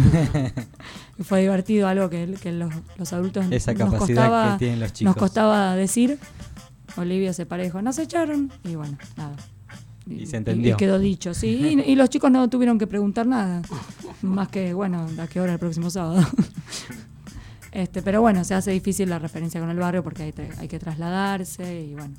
Y fue divertido, algo que los adultos esa capacidad que tienen los chicos. Nos costaba decir. Olivia se paró y dijo, ¡nos echaron! Y bueno, nada. Y se entendió. Y quedó dicho, sí. Y los chicos no tuvieron que preguntar nada. Más que, bueno, ¿a qué hora el próximo sábado? Pero bueno, se hace difícil la referencia con el barrio porque hay que trasladarse y bueno,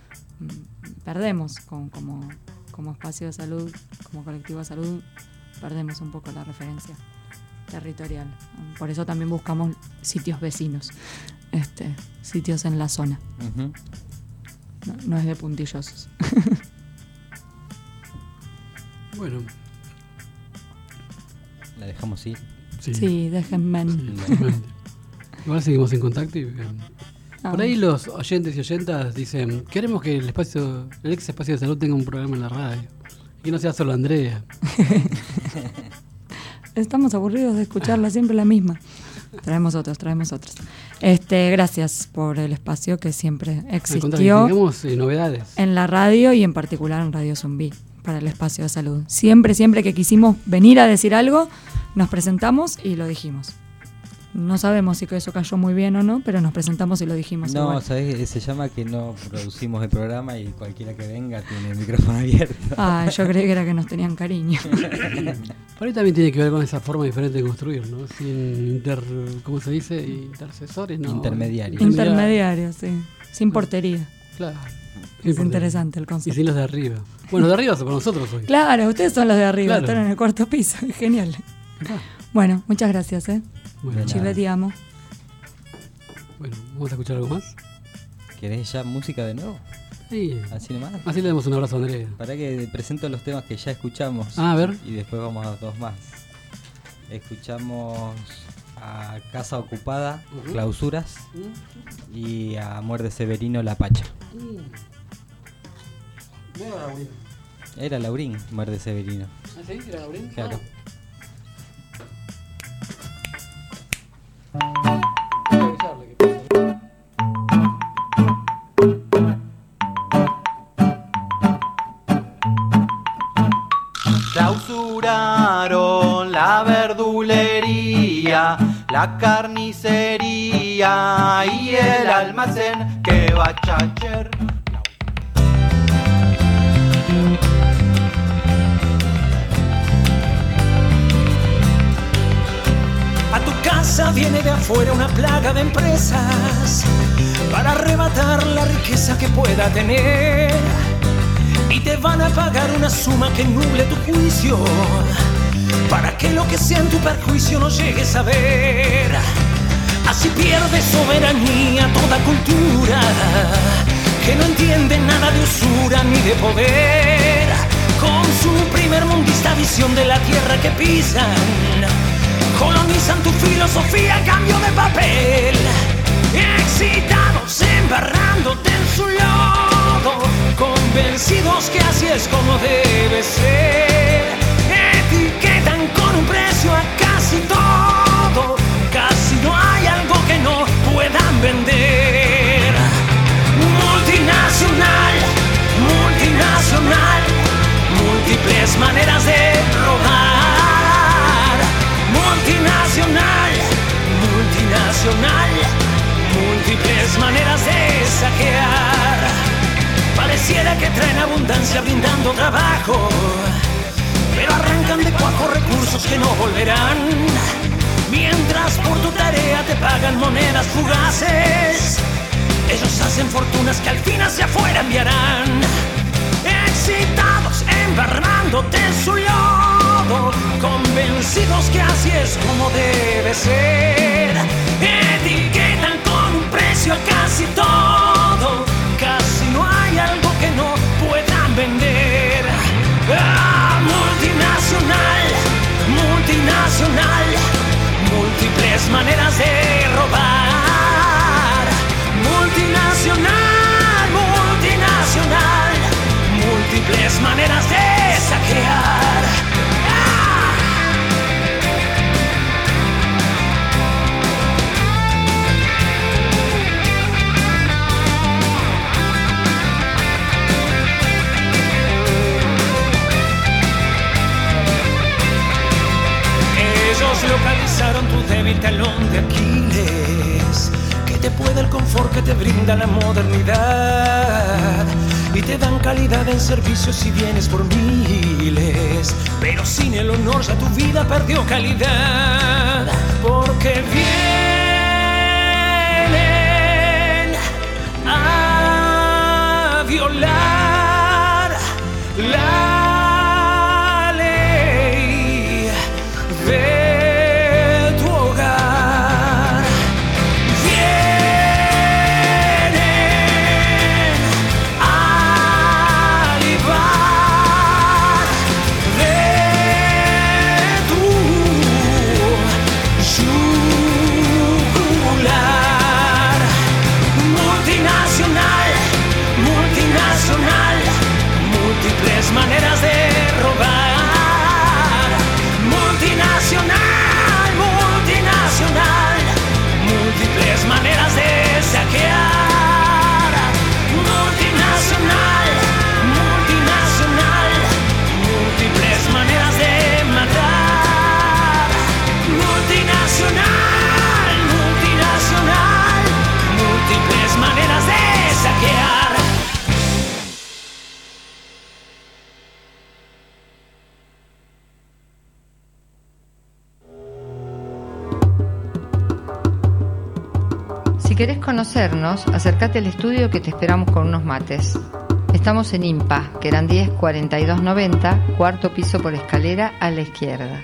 perdemos como espacio de salud, como colectivo de salud, perdemos un poco la referencia territorial. Por eso también buscamos sitios vecinos, sitios en la zona. Uh-huh. No es de puntillosos. Bueno. ¿La dejamos ir? Sí, déjenme. Igual seguimos en contacto y por ahí los oyentes y oyentas dicen, queremos que el ex espacio de salud tenga un programa en la radio y que no sea solo Andrea. Estamos aburridos de escucharla siempre la misma. Traemos otros. Gracias por el espacio que siempre existió. Tenemos novedades en la radio y en particular en Radio Zumbí para el espacio de salud. Siempre que quisimos venir a decir algo, nos presentamos y lo dijimos. No sabemos si eso cayó muy bien o no, pero nos presentamos y lo dijimos. No, igual. ¿sabés? Se llama que no producimos el programa y cualquiera que venga tiene el micrófono abierto. Yo creí que era que nos tenían cariño. Por ahí también tiene que ver con esa forma diferente de construir, ¿no? Sin ¿cómo se dice? Intercesores, ¿no? Intermediarios, sí. Sin portería. Claro. Es interesante el concepto. Y sin los de arriba. Bueno, de arriba son nosotros hoy. Claro, ustedes son los de arriba, están en el 4º piso. Genial. Bueno, muchas gracias, Bueno, Chile, te amo. Bueno, ¿vamos a escuchar algo más? ¿Querés ya música de nuevo? Sí. Así nomás. Así le damos un abrazo a Andrea. Para que presento los temas que ya escuchamos. A ver. Y después vamos a 2 más. Escuchamos a Casa Ocupada, Clausuras, y a Muerde Severino, La Pacha. Era Laurín, Muerde Severino. ¿Ah, sí? ¿Era Laurín? Claro. Clausuraron la verdulería, la carnicería y el almacén que va a chacher. A tu casa viene de afuera una plaga de empresas para arrebatar la riqueza que pueda tener. Y te van a pagar una suma que nuble tu juicio, para que lo que sea en tu perjuicio no llegues a ver. Así pierde soberanía toda cultura que no entiende nada de usura ni de poder. Con su primer mundista visión de la tierra que pisan, colonizan tu filosofía a cambio de papel. Excitados, embarrándote en su lodo, convencidos que así es como debe ser. Etiquetan con un precio a casi todo, casi no hay algo que no puedan vender. Multinacional, multinacional, múltiples maneras de robar. Multinacional, multinacional, múltiples maneras de saquear. Pareciera que traen abundancia brindando trabajo, pero arrancan de cuajo recursos que no volverán. Mientras por tu tarea te pagan monedas fugaces, ellos hacen fortunas que al fin hacia afuera enviarán. Excitados, embarrándote en su lodo, convencidos que así es como debe ser. Etiquetan con un precio a casi todo, casi no hay algo que no puedan vender. Multinacional, multinacional, múltiples maneras de robar. Multinacional, multinacional, múltiples maneras de saquear. Localizaron tu débil talón de Aquiles, que te puede el confort que te brinda la modernidad, y te dan calidad en servicios y bienes por miles, pero sin el honor ya tu vida perdió calidad, porque vienen a violar la ley de múltiples maneras de robar. Multinacional, multinacional, múltiples maneras de saquear. Multinacional, multinacional, múltiples maneras de matar. Multinacional, multinacional, múltiples maneras de saquear. Si querés conocernos, acércate al estudio que te esperamos con unos mates. Estamos en IMPA, Querandíes 4290, cuarto piso por escalera a la izquierda.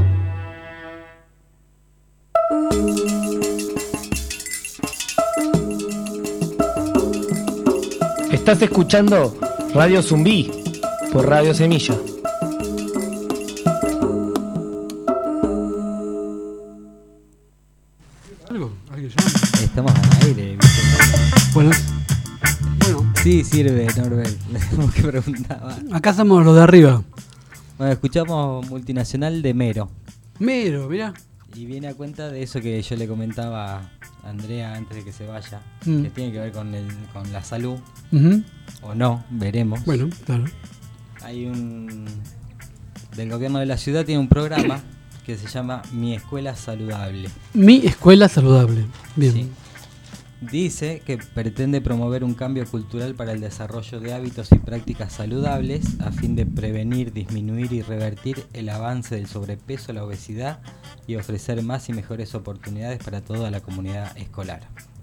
Estás escuchando Radio Zumbí por Radio Semilla. Estamos al aire, ¿viste? Bueno. Sí, sirve, Norbert. Le tenemos que preguntar. Acá estamos los de arriba. Bueno, escuchamos Multinacional de Mero. Mero, mirá. Y viene a cuenta de eso que yo le comentaba a Andrea antes de que se vaya, que tiene que ver con la salud. O no, veremos. Bueno, claro. Hay del gobierno de la ciudad tiene un programa que se llama Mi Escuela Saludable. Mi Escuela Saludable, bien. Sí. Dice que pretende promover un cambio cultural para el desarrollo de hábitos y prácticas saludables a fin de prevenir, disminuir y revertir el avance del sobrepeso, la obesidad y ofrecer más y mejores oportunidades para toda la comunidad escolar.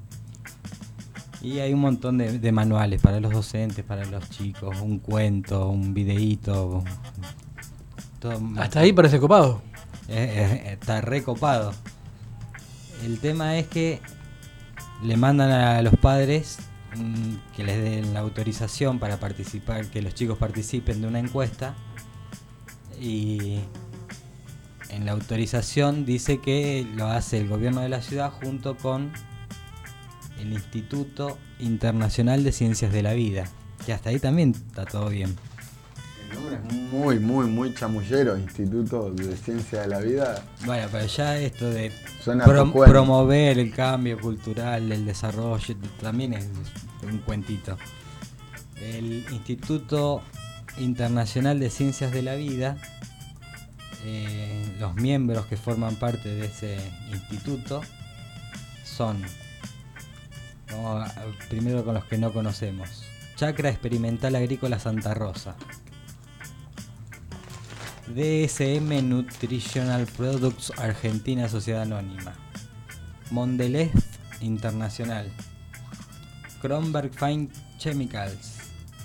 Y hay un montón de manuales para los docentes, para los chicos, un cuento, un videíto. Hasta ahí parece copado. Está recopado. El tema es que le mandan a los padres que les den la autorización para participar, que los chicos participen de una encuesta, y en la autorización dice que lo hace el gobierno de la ciudad junto con el Instituto Internacional de Ciencias de la Vida, que hasta ahí también está todo bien. El nombre es muy chamullero, Instituto de Ciencia de la Vida. Bueno, pero ya esto de Suena promover el cambio cultural, el desarrollo, también es un cuentito. El Instituto Internacional de Ciencias de la Vida, los miembros que forman parte de ese instituto son, primero con los que no conocemos: Chacra Experimental Agrícola Santa Rosa, DSM Nutritional Products Argentina Sociedad Anónima, Mondelez Internacional, Kronberg Fine Chemicals,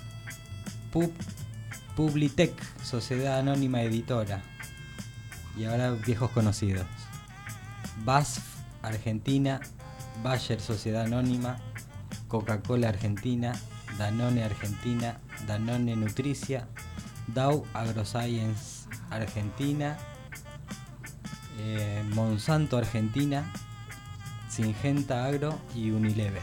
Publitec Sociedad Anónima Editora, y ahora viejos conocidos: BASF Argentina, Bayer Sociedad Anónima, Coca-Cola Argentina, Danone Argentina, Danone Nutricia, Dow AgroScience Argentina, Monsanto Argentina, Syngenta Agro y Unilever.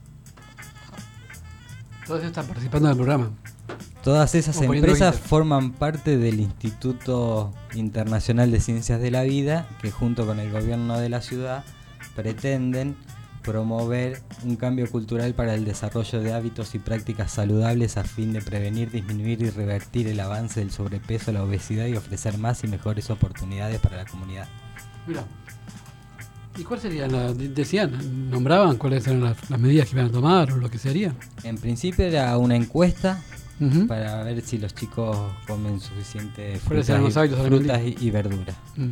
Todos ellos están participando del programa. Todas esas empresas forman parte del Instituto Internacional de Ciencias de la Vida, que junto con el gobierno de la ciudad pretenden promover un cambio cultural para el desarrollo de hábitos y prácticas saludables a fin de prevenir, disminuir y revertir el avance del sobrepeso, la obesidad y ofrecer más y mejores oportunidades para la comunidad. Mira, ¿y cuál sería decían, nombraban cuáles eran las medidas que iban a tomar o lo que se haría? En principio era una encuesta para ver si los chicos comen suficiente frutas y verduras.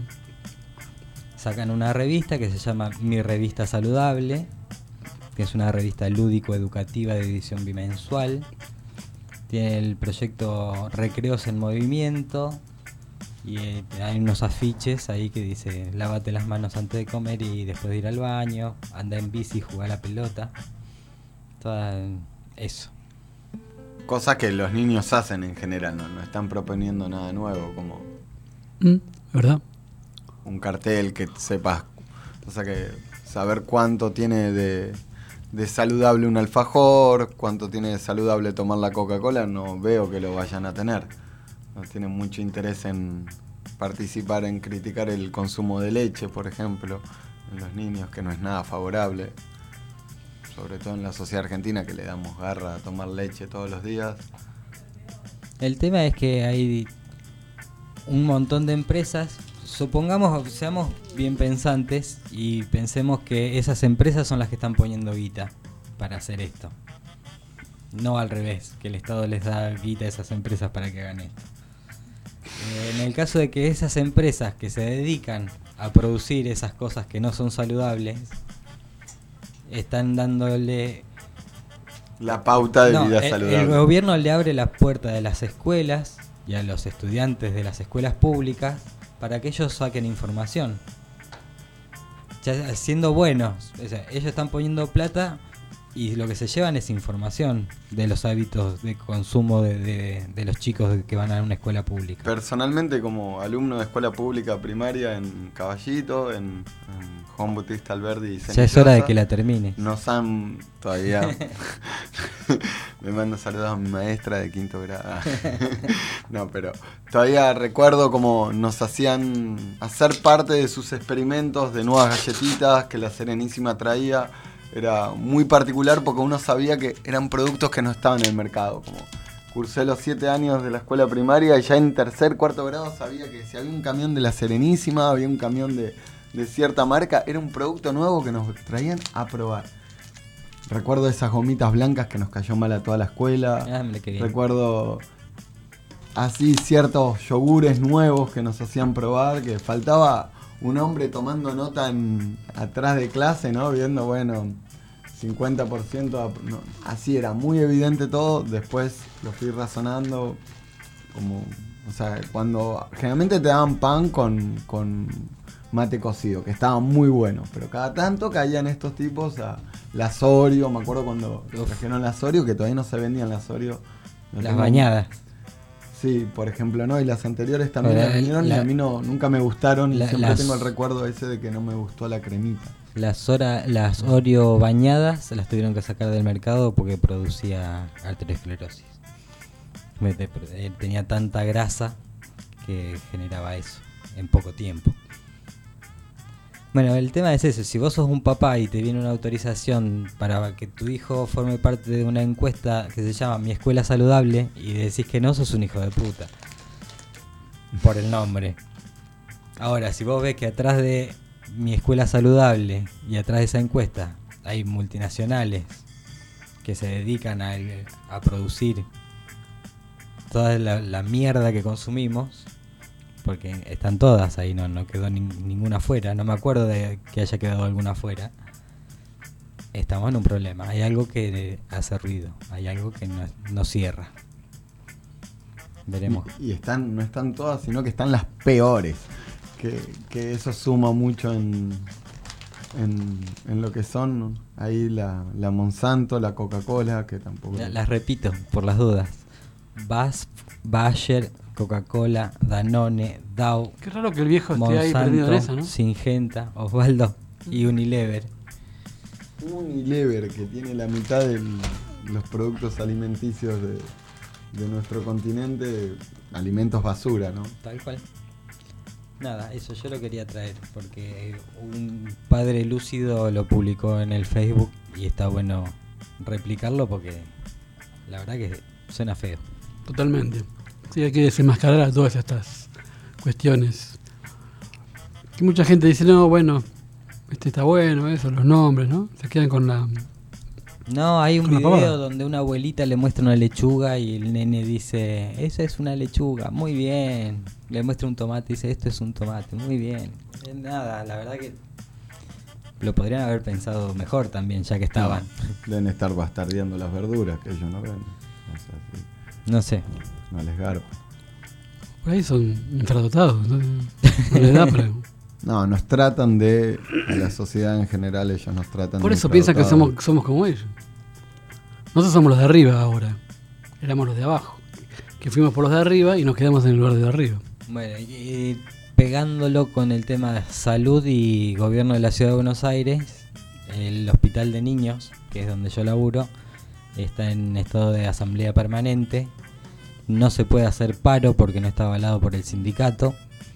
Sacan una revista que se llama Mi Revista Saludable, que es una revista lúdico-educativa de edición bimensual. Tiene el proyecto Recreos en Movimiento y hay unos afiches ahí que dice: lávate las manos antes de comer y después de ir al baño, anda en bici y jugar a la pelota. Todo eso. Cosas que los niños hacen en general, no están proponiendo nada nuevo, como ¿verdad? Un cartel que sepas, o sea, que saber cuánto tiene de saludable un alfajor, cuánto tiene de saludable tomar la Coca-Cola, no veo que lo vayan a tener. No tienen mucho interés en participar en criticar el consumo de leche, por ejemplo, en los niños, que no es nada favorable. Sobre todo en la sociedad argentina, que le damos garra a tomar leche todos los días. El tema es que hay un montón de empresas. Supongamos, seamos bien pensantes y pensemos que esas empresas son las que están poniendo guita para hacer esto. No al revés, que el Estado les da guita a esas empresas para que hagan esto. En el caso de que esas empresas que se dedican a producir esas cosas que no son saludables están dándole la pauta de vida saludable. El gobierno le abre las puertas de las escuelas y a los estudiantes de las escuelas públicas para que ellos saquen información. Ya siendo buenos, o sea, ellos están poniendo plata y lo que se llevan es información de los hábitos de consumo de los chicos que van a una escuela pública. Personalmente, como alumno de escuela pública primaria en Caballito, en Juan Bautista Alberdi y ya es hora de que la termines. Nos han todavía me mando saludos a mi maestra de quinto grado. No, pero todavía recuerdo como nos hacían hacer parte de sus experimentos de nuevas galletitas que la Serenísima traía. Era muy particular porque uno sabía que eran productos que no estaban en el mercado. Como cursé los 7 años de la escuela primaria y ya en tercer, cuarto grado sabía que si había un camión de la Serenísima, había un camión de cierta marca, era un producto nuevo que nos traían a probar. Recuerdo esas gomitas blancas que nos cayó mal a toda la escuela. Recuerdo así ciertos yogures nuevos que nos hacían probar, que faltaba un hombre tomando nota atrás de clase, ¿no? Viendo, bueno, 50%, no, así era muy evidente todo. Después lo fui razonando como, o sea, cuando generalmente te daban pan con mate cocido, que estaba muy bueno, pero cada tanto caían estos tipos a las Oreo. Me acuerdo cuando trajeron las Oreo, que todavía no se vendían las Oreo. Las bañadas. Sí, por ejemplo, ¿no? Y las anteriores también me vinieron y a mí nunca me gustaron. Y siempre tengo el recuerdo ese de que no me gustó la cremita. Las Oreo bañadas las tuvieron que sacar del mercado porque producía arteriosclerosis. Tenía tanta grasa que generaba eso en poco tiempo. Bueno, el tema es ese. Si vos sos un papá y te viene una autorización para que tu hijo forme parte de una encuesta que se llama Mi Escuela Saludable y decís que no, sos un hijo de puta. Por el nombre. Ahora, si vos ves que atrás de Mi Escuela Saludable y atrás de esa encuesta hay multinacionales que se dedican a producir toda la mierda que consumimos, porque están todas ahí, no quedó ninguna afuera, no me acuerdo de que haya quedado alguna afuera. Estamos en un problema, hay algo que hace ruido, hay algo que no cierra. Veremos. Y no están todas, sino que están las peores, que eso suma mucho en lo que son ahí la Monsanto, la Coca-Cola, que tampoco... Las repito, por las dudas. BASF, Bayer, Coca-Cola, Danone, Dow. Qué raro que el viejo Monsanto, esté ahí perdido en eso, ¿no? Syngenta, Osvaldo y Unilever. Unilever, que tiene la mitad de los productos alimenticios de nuestro continente, alimentos basura, ¿no? Tal cual. Nada, eso yo lo quería traer porque un padre lúcido lo publicó en el Facebook y está bueno replicarlo porque la verdad que suena feo. Totalmente. Sí, hay que desenmascarar todas estas cuestiones. Que mucha gente dice, no, bueno, está bueno eso, los nombres, ¿no? Se quedan con la... No, hay un video donde una abuelita le muestra una lechuga y el nene dice, esa es una lechuga, muy bien. Le muestra un tomate y dice, esto es un tomate, muy bien. Nada, la verdad que lo podrían haber pensado mejor también, ya que estaban. No, deben estar bastardeando las verduras que ellos no ven. No sé. No les garpa. Por ahí son infradotados, no les da para... No, nos tratan de... A la sociedad en general ellos nos tratan Por de eso piensan que somos como ellos. Nosotros somos los de arriba ahora. Éramos los de abajo. Que fuimos por los de arriba y nos quedamos en el lugar de arriba. Bueno, y pegándolo con el tema de salud y gobierno de la Ciudad de Buenos Aires, el hospital de niños, que es donde yo laburo, está en estado de asamblea permanente. No se puede hacer paro porque no está avalado por el sindicato.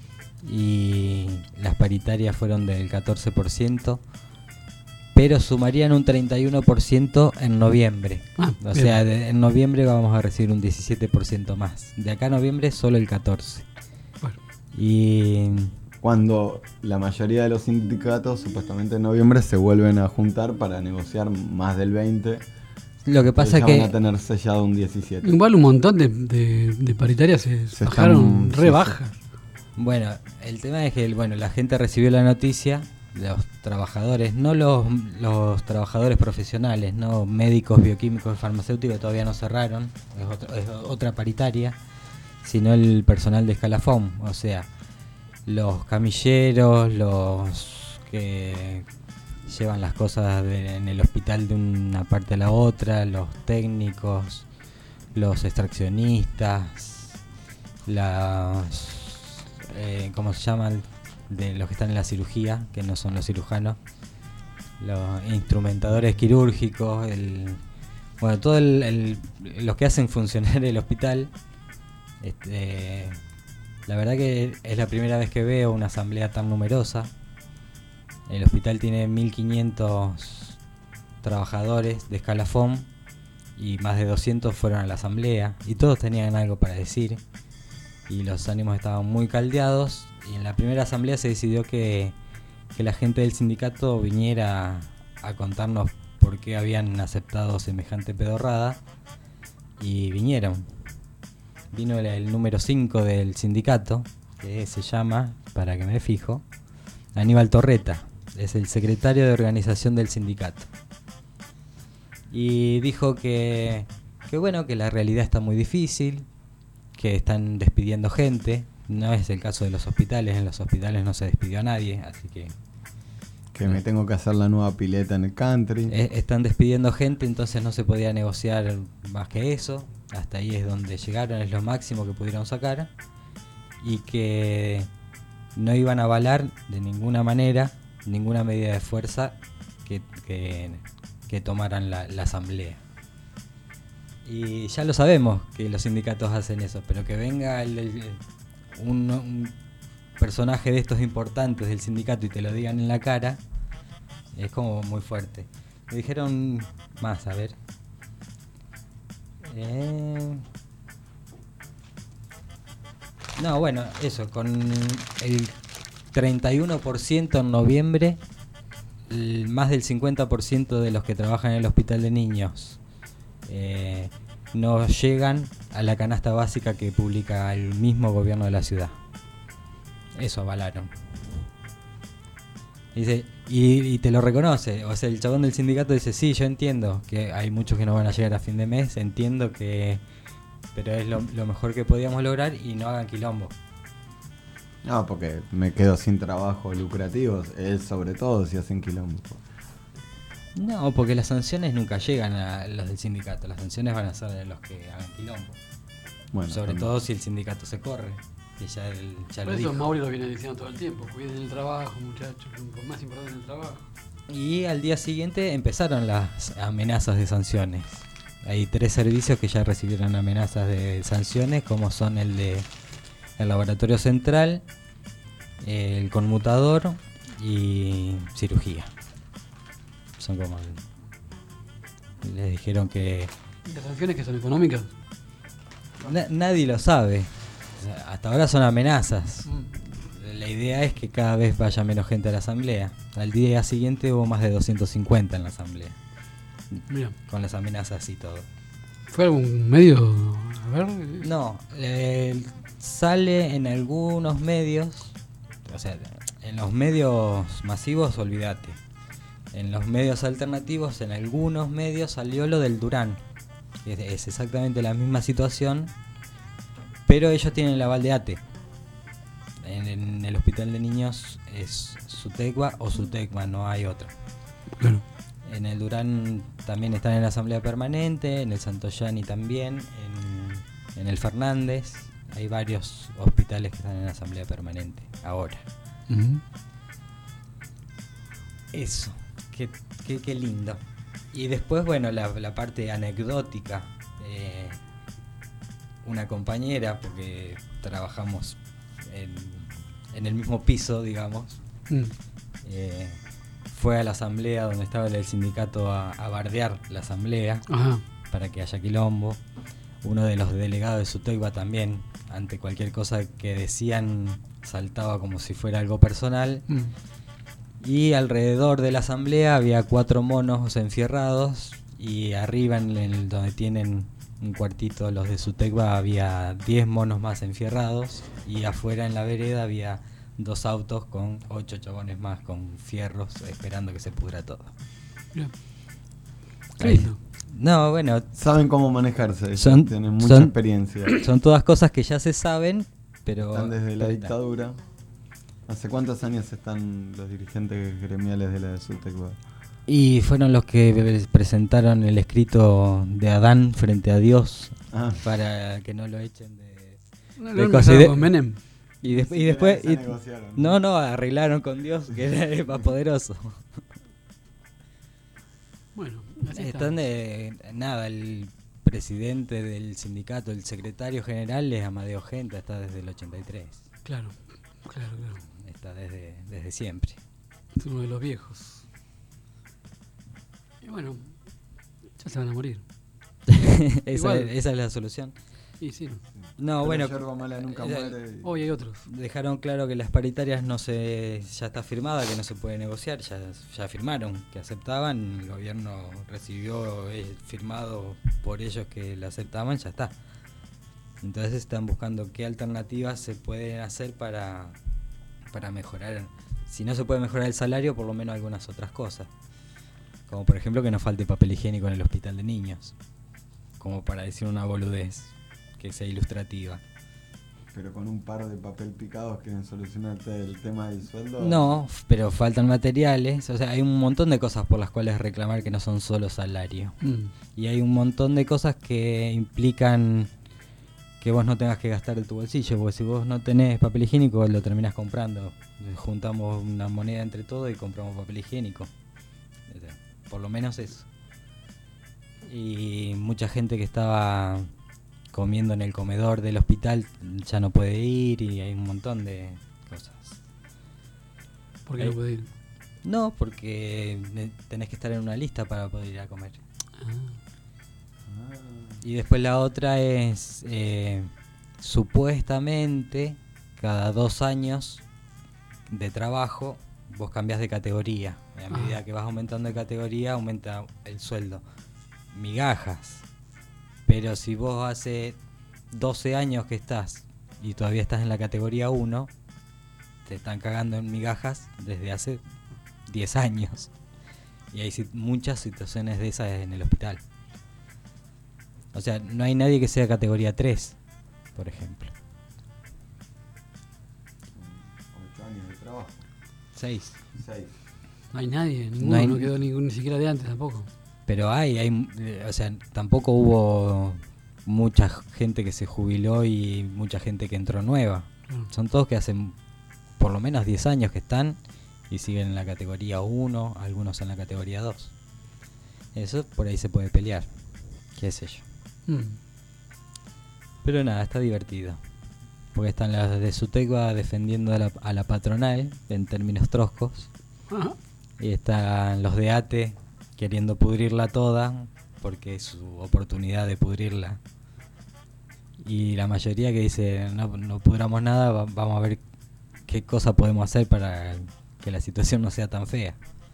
Y las paritarias fueron del 14%, pero sumarían un 31% en noviembre. O sea, en noviembre vamos a recibir un 17% más. De acá a noviembre solo el 14%. Bueno. Y cuando la mayoría de los sindicatos supuestamente en noviembre se vuelven a juntar para negociar más del 20%. Lo que pasa es que van a tener sellado un 17%. Igual un montón de paritarias se bajaron re bajas. Bueno, el tema es que la gente recibió la noticia, los trabajadores, no los trabajadores profesionales, no médicos, bioquímicos, farmacéuticos, todavía no cerraron, es otra paritaria, sino el personal de escalafón, o sea, los camilleros, los que llevan las cosas en el hospital de una parte a la otra, los técnicos, los extraccionistas, ¿cómo se llaman? De los que están en la cirugía, que no son los cirujanos, los instrumentadores quirúrgicos, todos los que hacen funcionar el hospital. La verdad que es la primera vez que veo una asamblea tan numerosa. El hospital tiene 1500 trabajadores de escalafón y más de 200 fueron a la asamblea y todos tenían algo para decir. Y los ánimos estaban muy caldeados y en la primera asamblea se decidió que la gente del sindicato viniera a contarnos por qué habían aceptado semejante pedorrada y vinieron. Vino el número 5 del sindicato, que se llama, para que me fijo, Aníbal Torreta, es el secretario de organización del sindicato. Y dijo que la realidad está muy difícil, que están despidiendo gente. No es el caso de los hospitales, en los hospitales no se despidió a nadie, así que me tengo que hacer la nueva pileta en el country. Están despidiendo gente, entonces no se podía negociar más que eso. hasta ahí es donde llegaron, es lo máximo que pudieron sacar, y que no iban a avalar de ninguna manera ninguna medida de fuerza que tomaran la asamblea. Y ya lo sabemos que los sindicatos hacen eso, pero que venga un personaje de estos importantes del sindicato y te lo digan en la cara, es como muy fuerte. Me dijeron más, a ver. No, bueno, eso, con el 31% en noviembre, más del 50% de los que trabajan en el hospital de niños no llegan a la canasta básica que publica el mismo gobierno de la ciudad. Eso avalaron. Dice, y te lo reconoce, o sea, el chabón del sindicato dice, sí, yo entiendo que hay muchos que no van a llegar a fin de mes, entiendo que, pero es lo mejor que podíamos lograr y no hagan quilombo. No, porque me quedo sin trabajo lucrativo, es sobre todo si hacen quilombo. No, porque las sanciones nunca llegan a los del sindicato, las sanciones van a ser de los que hagan quilombo. Bueno, sobre todo si el sindicato se corre, que ya por lo dijo. Eso Mauri lo viene diciendo todo el tiempo, cuiden el trabajo, muchachos, lo más importante es el trabajo. Y al día siguiente empezaron las amenazas de sanciones. Hay 3 servicios que ya recibieron amenazas de sanciones, como son el de el laboratorio central, el conmutador y cirugía. Son como les dijeron que ¿Las sanciones que son económicas? nadie lo sabe. O sea, hasta ahora son amenazas. La idea es que cada vez vaya menos gente a la asamblea. Al día siguiente hubo más de 250 en la asamblea. Mira. Con las amenazas y todo. ¿Fue algún medio? A ver. No, sale en algunos medios, o sea, en los medios masivos olvídate. En los medios alternativos, en algunos medios salió lo del Durán. Es exactamente la misma situación, pero ellos tienen el aval de ATE. En el hospital de niños es SUTECBA o SUTECBA, no hay otra. Claro. En el Durán también están en la asamblea permanente, en el Santoyani también, en el Fernández. Hay varios hospitales que están en la asamblea permanente ahora. Eso, qué lindo. Y después, bueno, la parte anecdótica. Una compañera, porque trabajamos en el mismo piso, digamos, fue a la asamblea donde estaba el sindicato a bardear la asamblea. Ajá. Para que haya quilombo. Uno de los delegados de SUTECBA también, ante cualquier cosa que decían, saltaba como si fuera algo personal. Y alrededor de la asamblea había 4 monos enfierrados, y arriba en donde tienen un cuartito los de SUTECBA había 10 monos más enfierrados, y afuera en la vereda había 2 autos con 8 chabones más con fierros esperando que se pudra todo. No, bueno, saben cómo manejarse, tienen mucha experiencia. Son todas cosas que ya se saben, pero están desde la dictadura. ¿Hace cuántos años están los dirigentes gremiales de la SUTECBA? Y fueron los que presentaron el escrito de Adán frente a Dios para que no lo echen de cosas. Con Menem. Y después no, arreglaron con Dios, que era el más poderoso. Bueno, están el presidente del sindicato, el secretario general es Amadeo Genta, está desde el 83. Claro. Está desde siempre. Es uno de los viejos. Y bueno, ya se van a morir. esa es la solución. Y sí. No, bueno, mala nunca muere. Hoy hay otros. Dejaron claro que las paritarias ya está firmada, que no se puede negociar, ya firmaron, que aceptaban, el gobierno recibió firmado por ellos que la aceptaban, ya está. Entonces están buscando qué alternativas se pueden hacer para mejorar. Si no se puede mejorar el salario, por lo menos algunas otras cosas. Como por ejemplo que no falte papel higiénico en el hospital de niños. Como para decir una boludez que sea ilustrativa. Pero con un par de papel picados quieren solucionar el tema del sueldo. No, pero faltan materiales. O sea, hay un montón de cosas por las cuales reclamar que no son solo salario. Y hay un montón de cosas que implican que vos no tengas que gastar de tu bolsillo. Porque si vos no tenés papel higiénico, lo terminás comprando. Juntamos una moneda entre todos y compramos papel higiénico. Por lo menos eso. Y mucha gente que estaba comiendo en el comedor del hospital ya no puede ir, y hay un montón de cosas. ¿Por qué no puede ir? No, porque tenés que estar en una lista para poder ir a comer. Y después la otra es, supuestamente, cada 2 años de trabajo, vos cambiás de categoría. A medida que vas aumentando de categoría, aumenta el sueldo. Migajas. Pero si vos hace 12 años que estás y todavía estás en la categoría 1, te están cagando en migajas desde hace 10 años. Y hay muchas situaciones de esas en el hospital. O sea, no hay nadie que sea categoría 3, por ejemplo. 8 años de trabajo. 6. No hay nadie, ninguno, no quedó ni siquiera de antes tampoco. Pero o sea, tampoco hubo mucha gente que se jubiló y mucha gente que entró nueva. Son todos que hacen por lo menos 10 años que están y siguen en la categoría 1, algunos en la categoría 2. Eso por ahí se puede pelear, qué sé yo. Pero nada, está divertido. Porque están las de Sutegua defendiendo a la patronal en términos troscos. Y están los de ATE queriendo pudrirla toda, porque es su oportunidad de pudrirla. Y la mayoría que dice, no pudramos nada, vamos a ver qué cosa podemos hacer para que la situación no sea tan fea.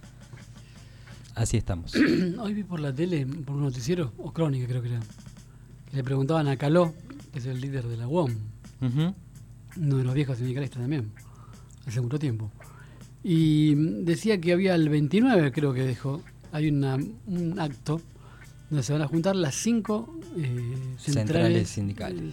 Así estamos. Hoy vi por la tele, por un noticiero, o crónica creo que era, que le preguntaban a Caló, que es el líder de la UOM, uno de los viejos sindicalistas también, hace mucho tiempo. Y decía que había el 29, creo que dijo, hay un acto donde se van a juntar las 5 centrales sindicales.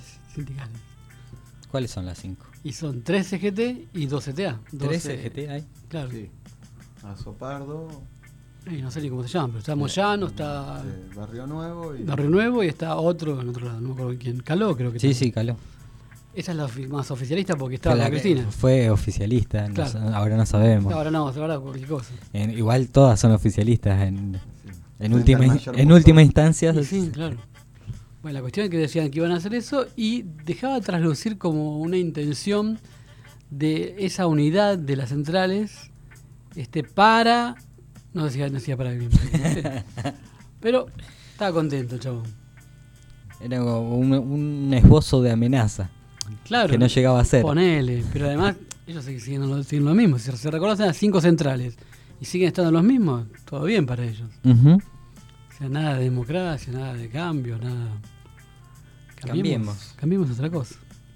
¿Cuáles son las 5? Y son 3 CGT y 2 CTA. 3 CGT hay. Claro. Sí. Azopardo. No sé ni cómo se llama, pero está Moyano, está Barrio Nuevo. Barrio Nuevo y está otro en otro lado, no me acuerdo quién. Caló, creo que Sí, Caló. Esa es la más oficialista porque estaba la Cristina. Fue oficialista, claro. Ahora no sabemos. Ahora cualquier cosa. Igual todas son oficialistas en última instancia. Sí, claro. Bueno, la cuestión es que decían que iban a hacer eso y dejaba traslucir como una intención de esa unidad de las centrales para... No decía para el mismo. Pero estaba contento el chabón. Era como un esbozo de amenaza. Claro, que no llegaba a ser. Ponele, pero además ellos siguen lo mismo. Si se reconocen a 5 centrales y siguen estando los mismos, todo bien para ellos. O sea, nada de democracia, nada de cambio, nada. Cambiemos otra cosa.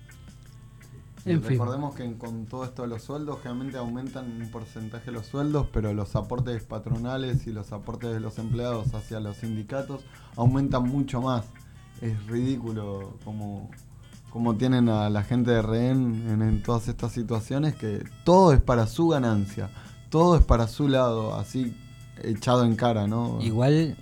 En fin. Recordemos que con todo esto de los sueldos, generalmente aumentan un porcentaje los sueldos, pero los aportes patronales y los aportes de los empleados hacia los sindicatos aumentan mucho más. Es ridículo como tienen a la gente de rehén en todas estas situaciones, que todo es para su ganancia, todo es para su lado, así echado en cara, ¿no? Igual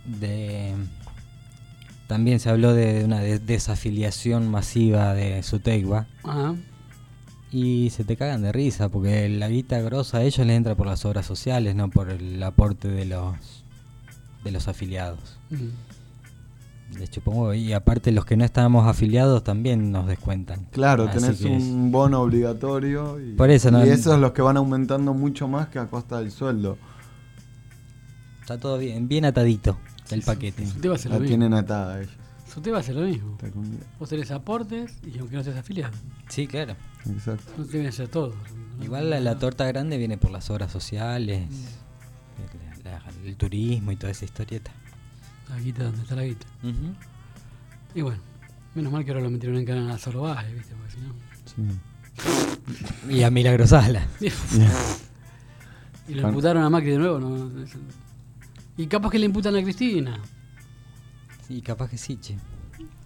también se habló de una desafiliación masiva de Sutegua. Y se te cagan de risa, porque la guita grosa a ellos les entra por las obras sociales, no por el aporte de los afiliados. Les chupamos, y aparte los que no estábamos afiliados también nos descuentan. Claro, tenés un bono obligatorio y, por eso, y esos son los que van aumentando mucho más que a costa del sueldo. Está todo bien atadito el paquete. La tienen atada ellos. Suteva hace lo mismo. Vos tenés aportes y aunque no estés afiliado. Sí, claro. Exacto. No te viene a hacer todo. Igual la torta grande viene por las obras sociales, el turismo y toda esa historieta. La guita, donde está la guita. Y bueno, menos mal que ahora lo metieron en canal a Sorobales, ¿viste? Porque si no... Y a Milagrosala. Y lo imputaron a Macri de nuevo, ¿no? Y capaz que le imputan a Cristina. Sí, capaz que sí, che.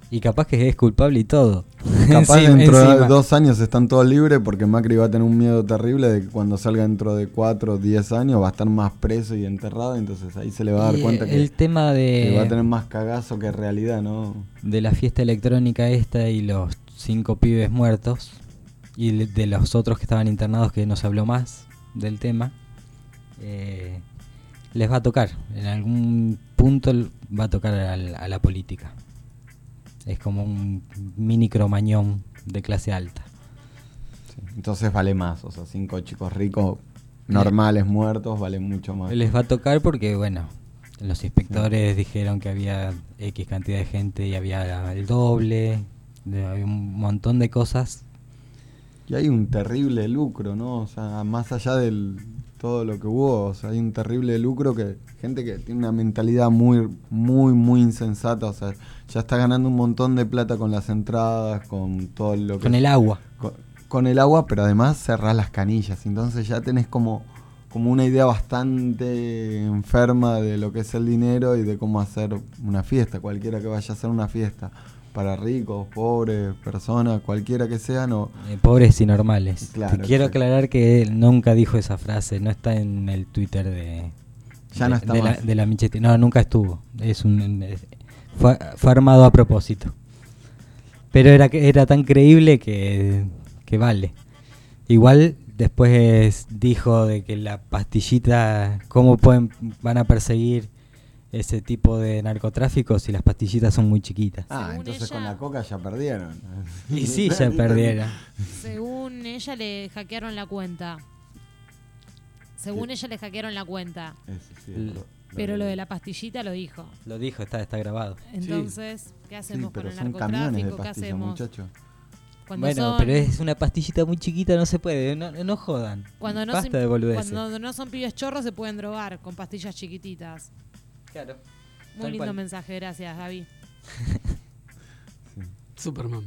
Y capaz que es culpable y todo. Capaz dentro de 2 años están todos libres porque Macri va a tener un miedo terrible de que cuando salga dentro de 4 o 10 años va a estar más preso y enterrado, entonces ahí se le va a dar cuenta el tema que va a tener más cagazo que realidad, ¿no? De la fiesta electrónica esta y los 5 pibes muertos y de los otros que estaban internados que no se habló más del tema, les va a tocar, en algún punto va a tocar a la política. Es como un mini cromañón de clase alta. Sí, entonces vale más, o sea, 5 chicos ricos normales muertos valen mucho más. Les va a tocar porque, bueno, los inspectores dijeron que había X cantidad de gente y había el doble, había un montón de cosas. Y hay un terrible lucro, ¿no? O sea, más allá del todo lo que hubo, o sea, hay un terrible lucro que gente que tiene una mentalidad muy, muy, muy insensata, o sea, ya está ganando un montón de plata con las entradas, con todo lo que... Con el agua. Con el agua, pero además cerrás las canillas, entonces ya tenés como una idea bastante enferma de lo que es el dinero y de cómo hacer una fiesta, cualquiera que vaya a hacer una fiesta. Para ricos, pobres, personas, cualquiera que sea, no. Pobres y normales. Claro, te quiero aclarar que él nunca dijo esa frase, no está en el Twitter de la Michetti. No, nunca estuvo. Fue armado a propósito. Pero era tan creíble que vale. Igual después dijo de que la pastillita, ¿cómo van a perseguir ese tipo de narcotráfico si las pastillitas son muy chiquitas? Entonces con la coca ya perdieron. Y sí, ya perdieron. Según ella le hackearon la cuenta. Pero lo de la pastillita lo dijo. Lo dijo, está grabado. Entonces, ¿qué hacemos con el son camiones de narcotráfico? ¿Qué pastillas, hacemos? muchachos. Bueno, pero es una pastillita muy chiquita, no se puede, no jodan. Basta de boludeces. Cuando no son pibes chorros se pueden drogar con pastillas chiquititas. Claro. Muy lindo mensaje, gracias, Gaby. Superman.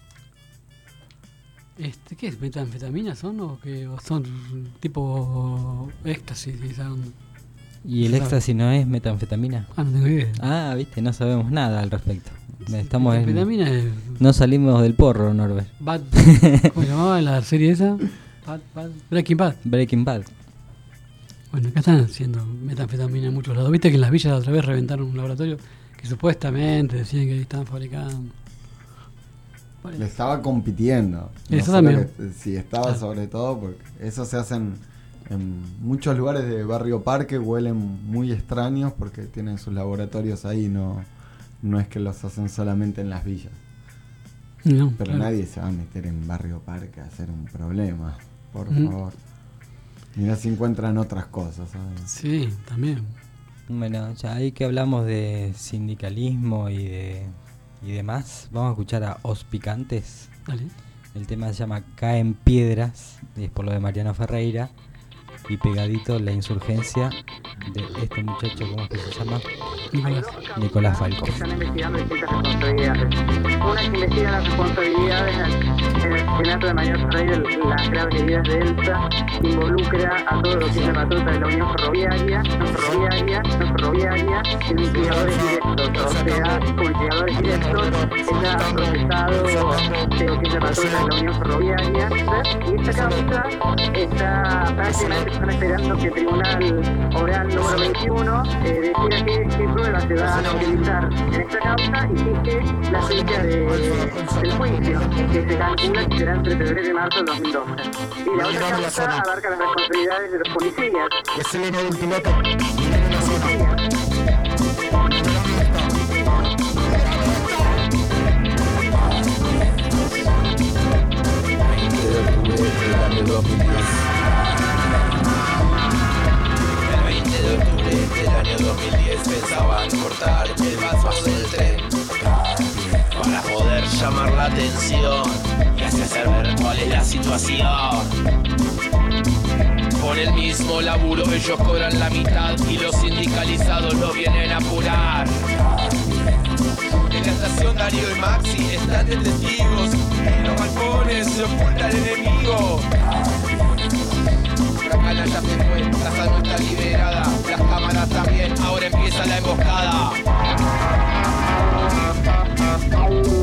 ¿Qué es? ¿Metanfetaminas son o son tipo éxtasis? ¿Y el éxtasis no es metanfetamina? No tengo idea. Viste, no sabemos nada al respecto. Metanfetamina no salimos del porro, Norbert. ¿Cómo se llamaba la serie esa? Breaking Bad. Bueno, acá están haciendo metanfetamina en muchos lados. Viste que en las villas otra vez reventaron un laboratorio que supuestamente decían que ahí estaban fabricando. Le estaba compitiendo. Eso también. Sí, estaba sobre todo porque eso se hace en muchos lugares de Barrio Parque, huelen muy extraños porque tienen sus laboratorios ahí, no es que los hacen solamente en las villas. No, pero claro. Nadie se va a meter en Barrio Parque a hacer un problema, por favor. Mirá si encuentran otras cosas, ¿sabes? Sí, también. Bueno, ya ahí que hablamos de sindicalismo y demás, vamos a escuchar a Os Picantes. Dale. El tema se llama Caen Piedras, y es por lo de Mariano Ferreira. Y pegadito la insurgencia de este muchacho, ¿cómo es que se llama? Nicolás Falco. Están investigando distintas responsabilidades. Una que investiga las responsabilidades en el asesinato de Mariano Ferreira, las graves heridas de Elsa, involucra a todo lo que es la patota de la Unión Ferroviaria, investigadores directos, o sea, investigadores directos, está procesado de lo que es la patota de la Unión Ferroviaria, y esta causa está prácticamente están esperando que el Tribunal Oral número 21 decida qué pruebas se van a utilizar en esta causa y fije la fecha del juicio, que se calcula que será entre febrero y marzo del 2012. Y la otra causa abarca las responsabilidades de los policías. Que se viene del piloto. Del año 2010 pensaban cortar el paso del tren para poder llamar la atención y hacer ver cuál es la situación. Por el mismo laburo ellos cobran la mitad y los sindicalizados lo vienen a apurar. En la estación Darío y Maxi están de testigos, en los balcones se oculta el enemigo. La canalla se fue, la sal no está liberada, las cámaras también, ahora empieza la emboscada.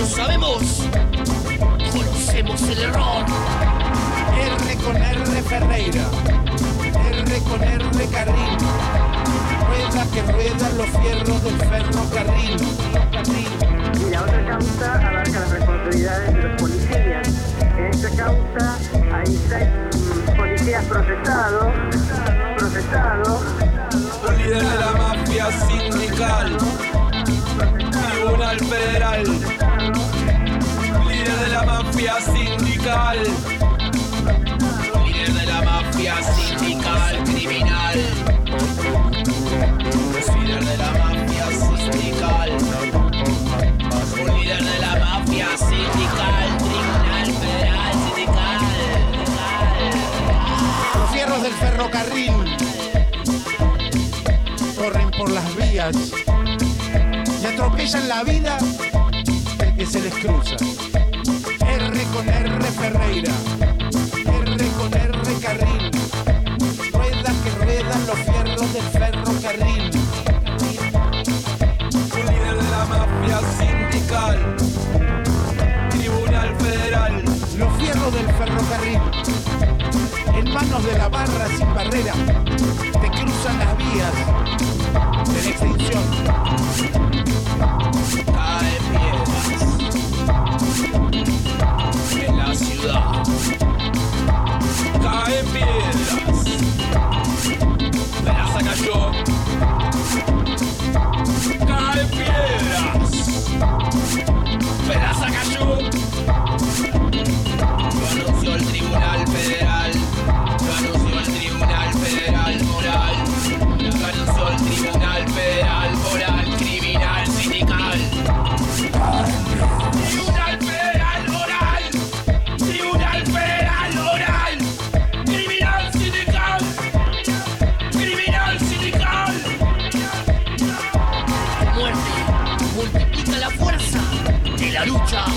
lo sabemos, conocemos el error. R con R Ferreira, R con R Carril, rueda que ruedan los fierros del ferrocarril. Y la otra causa abarca las responsabilidades de los policías. En esta causa hay 6 policías procesados. Líder de la mafia sindical, Tribunal Federal. Líder de la mafia sindical, líder de la mafia sindical criminal. Líder de la mafia sindical, líder de la mafia sindical, Tribunal Federal sindical. Los fierros del ferrocarril corren por las vías y atropellan la vida del que se les cruza. R con R Ferreira, R con R Carril, ruedas que ruedan los fierros del ferrocarril. Líder de la mafia sindical, Tribunal Federal. Los fierros del ferrocarril, en manos de la barra sin barrera, te cruzan las vías de la extinción. Caen piedras en la ciudad. Caen piedras. Peraza cayó. Caen piedras. Peraza cayó. Lo anunció el Tribunal Federal. Lo anunció el Tribunal Federal Moral. Lo anunció el Tribunal Federal Moral Criminal Sindical. Tribunal Federal Moral. Tribunal Federal Moral. Criminal Sindical. Criminal Sindical. La muerte multiplica la fuerza de la lucha.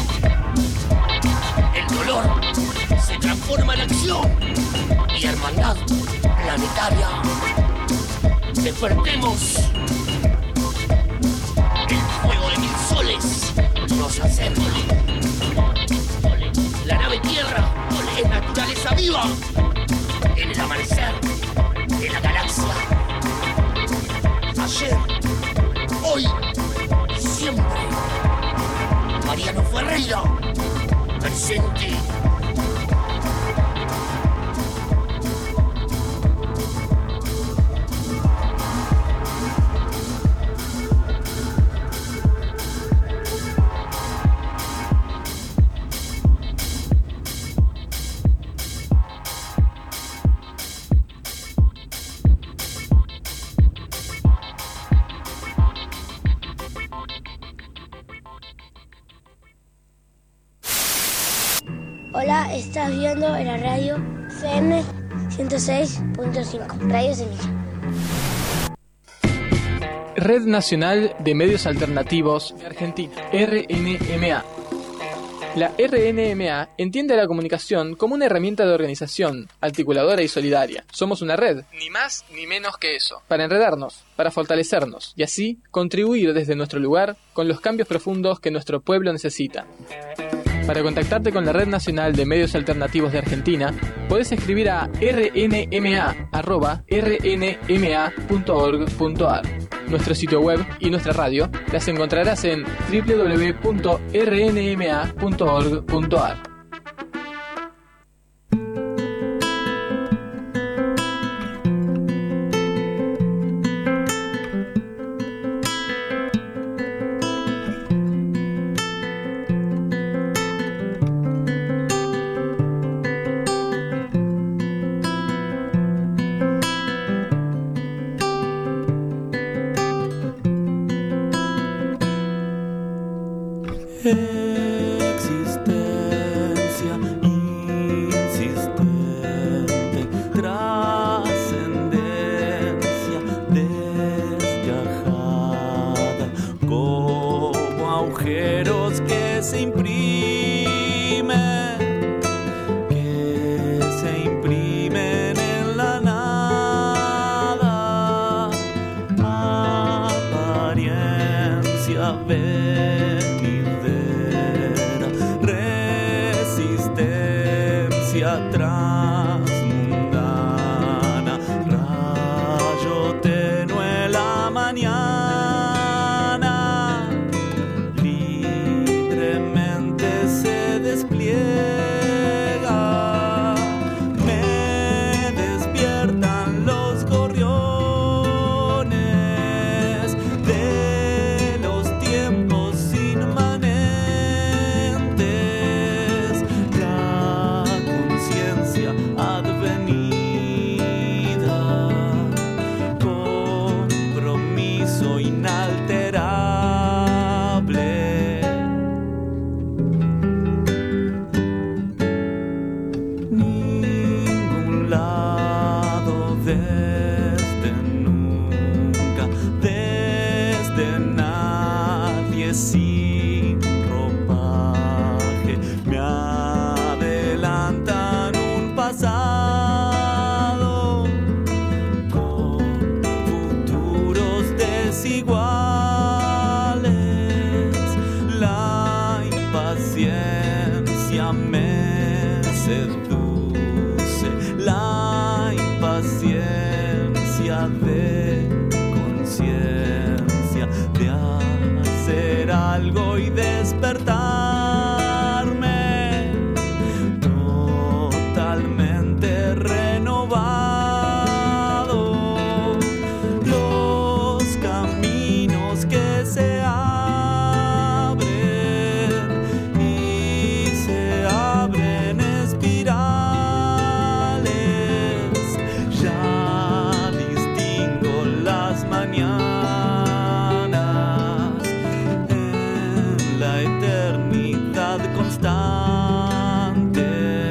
El dolor se transforma en acción y hermandad planetaria. Despertemos. El fuego de 1000 soles nos acerca. La nave Tierra es naturaleza viva en el amanecer de la galaxia. Ayer, hoy y siempre. Mariano Ferreira, presente. Hola, estás viendo en la radio FM 106.5, Radio Semilla. Red Nacional de Medios Alternativos de Argentina, RNMA. La RNMA entiende a la comunicación como una herramienta de organización, articuladora y solidaria. Somos una red, ni más ni menos que eso, para enredarnos, para fortalecernos y así contribuir desde nuestro lugar con los cambios profundos que nuestro pueblo necesita. Para contactarte con la Red Nacional de Medios Alternativos de Argentina, podés escribir a rnma@rnma.org.ar. Nuestro sitio web y nuestra radio las encontrarás en www.rnma.org.ar. Existencia galaxia transmundana, rayo tenue la mañana, libremente se despliega, me despiertan los gorriones de los tiempos inmanentes, la conciencia advenida, compromiso inalterable. Ningún lado desde nunca, desde nadie sin ropaje, me adelantan un pasado con futuros desiguales. La impaciencia me seduce, la impaciencia de conciencia, de hacer algo y despertarme totalmente renovado. Los caminos que se abren y se abren espirales, ya distingo las mañanas en la eternidad constante.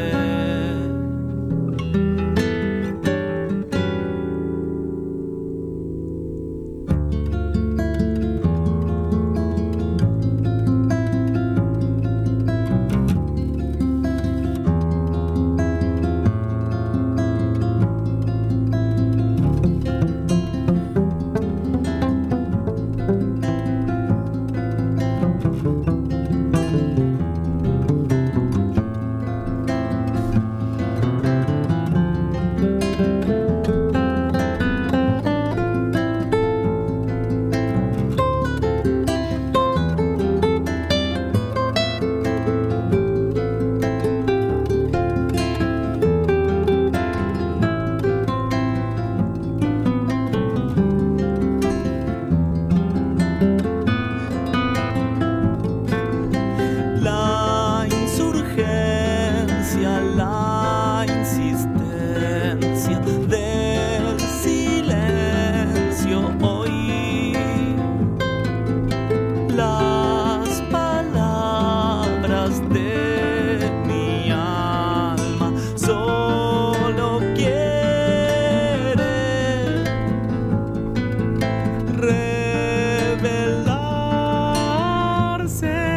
La insurgencia, la insistencia del silencio hoy, las palabras de mi alma solo quieren revelarse.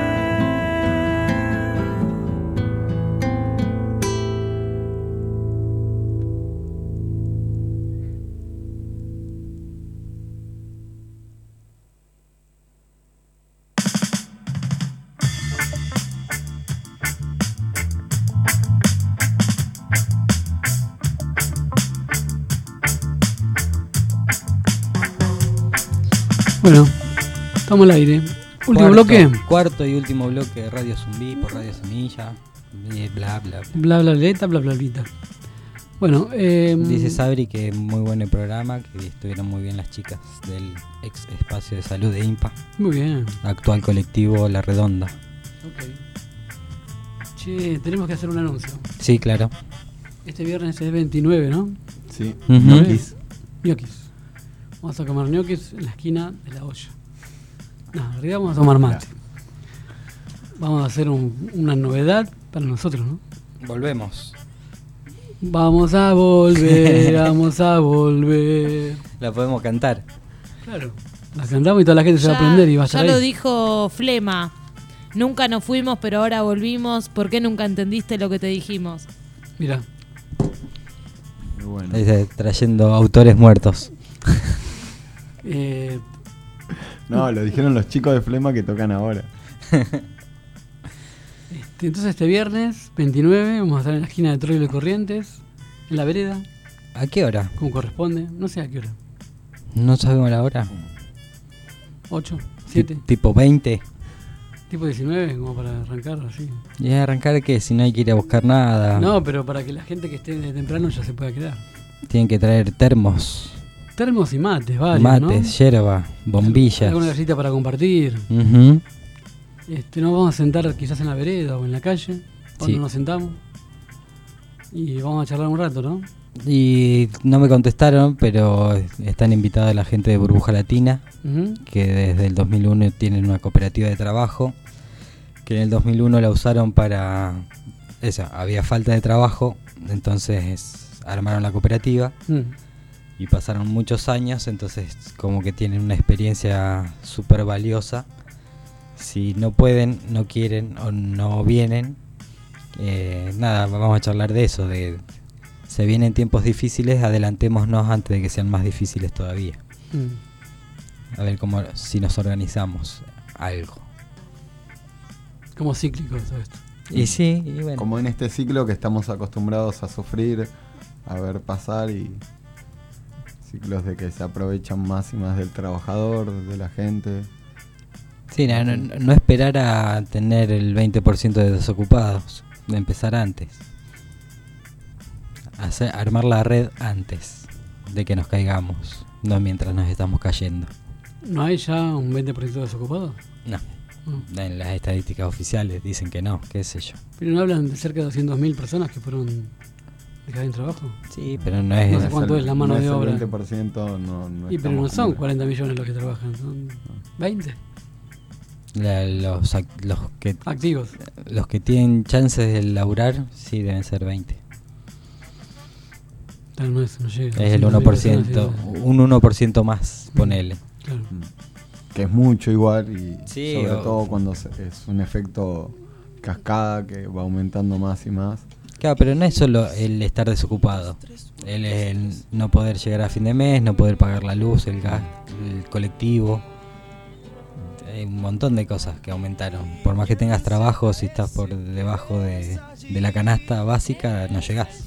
Bueno, estamos al aire. Último bloque. Cuarto y último bloque de Radio Zumbí por Radio Semilla. Y bla bla bla. Bla bla bleta, bla bla blita. Bueno, dice Sabri que muy buen el programa, que estuvieron muy bien las chicas del ex espacio de salud de IMPA. Muy bien. Actual colectivo La Redonda. Ok. Che, tenemos que hacer un anuncio. Sí, claro. Este viernes es 29, ¿no? Sí. Ñoquis. Ñoquis. Vamos a comer ñoquis en la esquina de la olla. No, en realidad vamos a tomar mate. Vamos a hacer una novedad para nosotros, ¿no? Volvemos. Vamos a volver, vamos a volver. La podemos cantar. Claro. La cantamos y toda la gente se va a aprender y va a estar Ya ahí. lo dijo Flema. Nunca nos fuimos, pero ahora volvimos. ¿Por qué nunca entendiste lo que te dijimos? Mira. Bueno. Dice, trayendo autores muertos. No, lo dijeron los chicos de Flema que tocan ahora. Entonces este viernes 29 vamos a estar en la esquina de Troilo y Corrientes, en la vereda. ¿A qué hora? Como corresponde, no sé a qué hora. No sabemos la hora. 8, 7. Tipo 20. Tipo 19, como para arrancar así. ¿Y arrancar qué? Si no hay que ir a buscar nada. No, pero para que la gente que esté de temprano ya se pueda quedar. Tienen que traer termos. Termos y mates, varios, Mates, yerba, bombillas. Alguna casita para compartir. Ujú. Nos vamos a sentar quizás en la vereda o en la calle. Cuando Sí. nos sentamos. Y vamos a charlar un rato, ¿no? Y no me contestaron, pero están invitados la gente de Burbuja Latina, Ujú. que desde el 2001 tienen una cooperativa de trabajo, que en el 2001 la usaron para... Eso, había falta de trabajo, entonces armaron la cooperativa y pasaron muchos años, entonces como que tienen una experiencia súper valiosa. Si no pueden, no quieren o no vienen, nada, vamos a charlar de eso, de se vienen tiempos difíciles, adelantémonos antes de que sean más difíciles todavía. A ver cómo, si nos organizamos algo. Como cíclico todo esto. Y sí, y bueno. Como en este ciclo que estamos acostumbrados a sufrir, a ver pasar, y ciclos de que se aprovechan más y más del trabajador, de la gente. Sí, no esperar a tener el 20% de desocupados, de empezar antes. Armar la red antes de que nos caigamos, no mientras nos estamos cayendo. ¿No hay ya un 20% de desocupados? No. En las estadísticas oficiales dicen que no, qué sé yo. Pero no hablan de cerca de 200.000 personas que fueron dejadas en trabajo. Sí, pero no es... No sé cuánto es la mano de obra. El 20% no Y pero no son 40 millones los que trabajan, son 20. Los que activos. Los que tienen chances de laburar, sí, deben ser 20. Claro, no llega. Es el 1%, un 1% más, ponele. Claro. Que es mucho igual, y Sí, sobre todo cuando es un efecto cascada que va aumentando más y más. Claro, pero no es solo el estar desocupado. El no poder llegar a fin de mes, no poder pagar la luz, el gas, el colectivo. Hay un montón de cosas que aumentaron. Por más que tengas trabajo, si estás por debajo de la canasta básica, no llegás.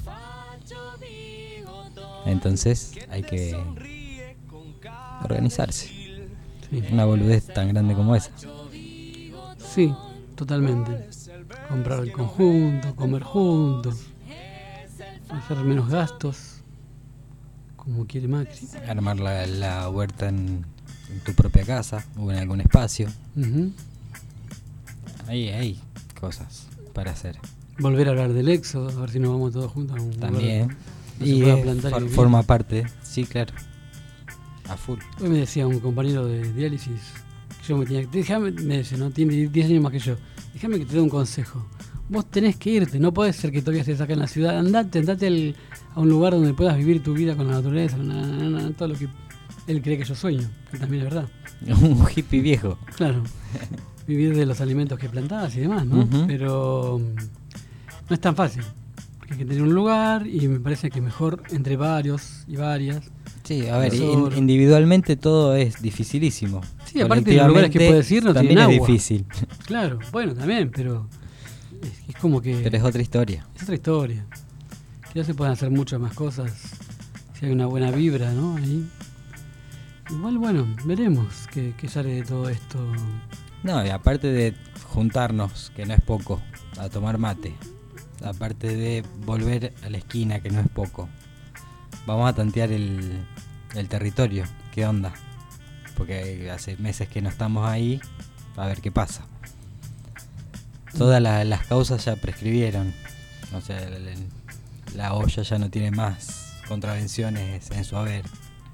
Entonces hay que organizarse. Sí. Una boludez tan grande como esa. Sí, totalmente. Comprar en conjunto, comer juntos, hacer menos gastos, como quiere Macri. Armar la huerta en tu propia casa o en algún espacio. Ujú. Ahí hay cosas para hacer. Volver a hablar del éxodo, a ver si nos vamos todos juntos a un También. lugar donde Y se pueda plantar y vivir. forma parte, sí, claro. A full. Hoy me decía un compañero de diálisis que yo me decía, no, tiene 10 años más que yo. Déjame que te dé un consejo. Vos tenés que irte, no puede ser que todavía estés acá en la ciudad. Andate a un lugar donde puedas vivir tu vida con la naturaleza, todo lo que él cree que yo sueño, que también es verdad. Un hippie viejo. Claro. Vivir de los alimentos que plantás y demás, ¿no? Ujú. Pero no es tan fácil. Porque hay que tener un lugar y me parece que mejor entre varios y varias. Sí, a ver, Solo. individualmente todo es dificilísimo. Sí, aparte de los lugares que puedes ir no también tienen es agua. difícil. Claro, bueno, también, pero es como que... Pero es otra historia. Es otra historia. Que ya se pueden hacer muchas más cosas si hay una buena vibra, ¿no? Ahí. Igual, bueno, veremos qué sale de todo esto. No, y aparte de juntarnos, que no es poco, a tomar mate, aparte de volver a la esquina, que no es poco, vamos a tantear el territorio, qué onda, porque hace meses que no estamos ahí, a ver qué pasa. Todas las causas ya prescribieron, o sea, la olla ya no tiene más contravenciones en su haber.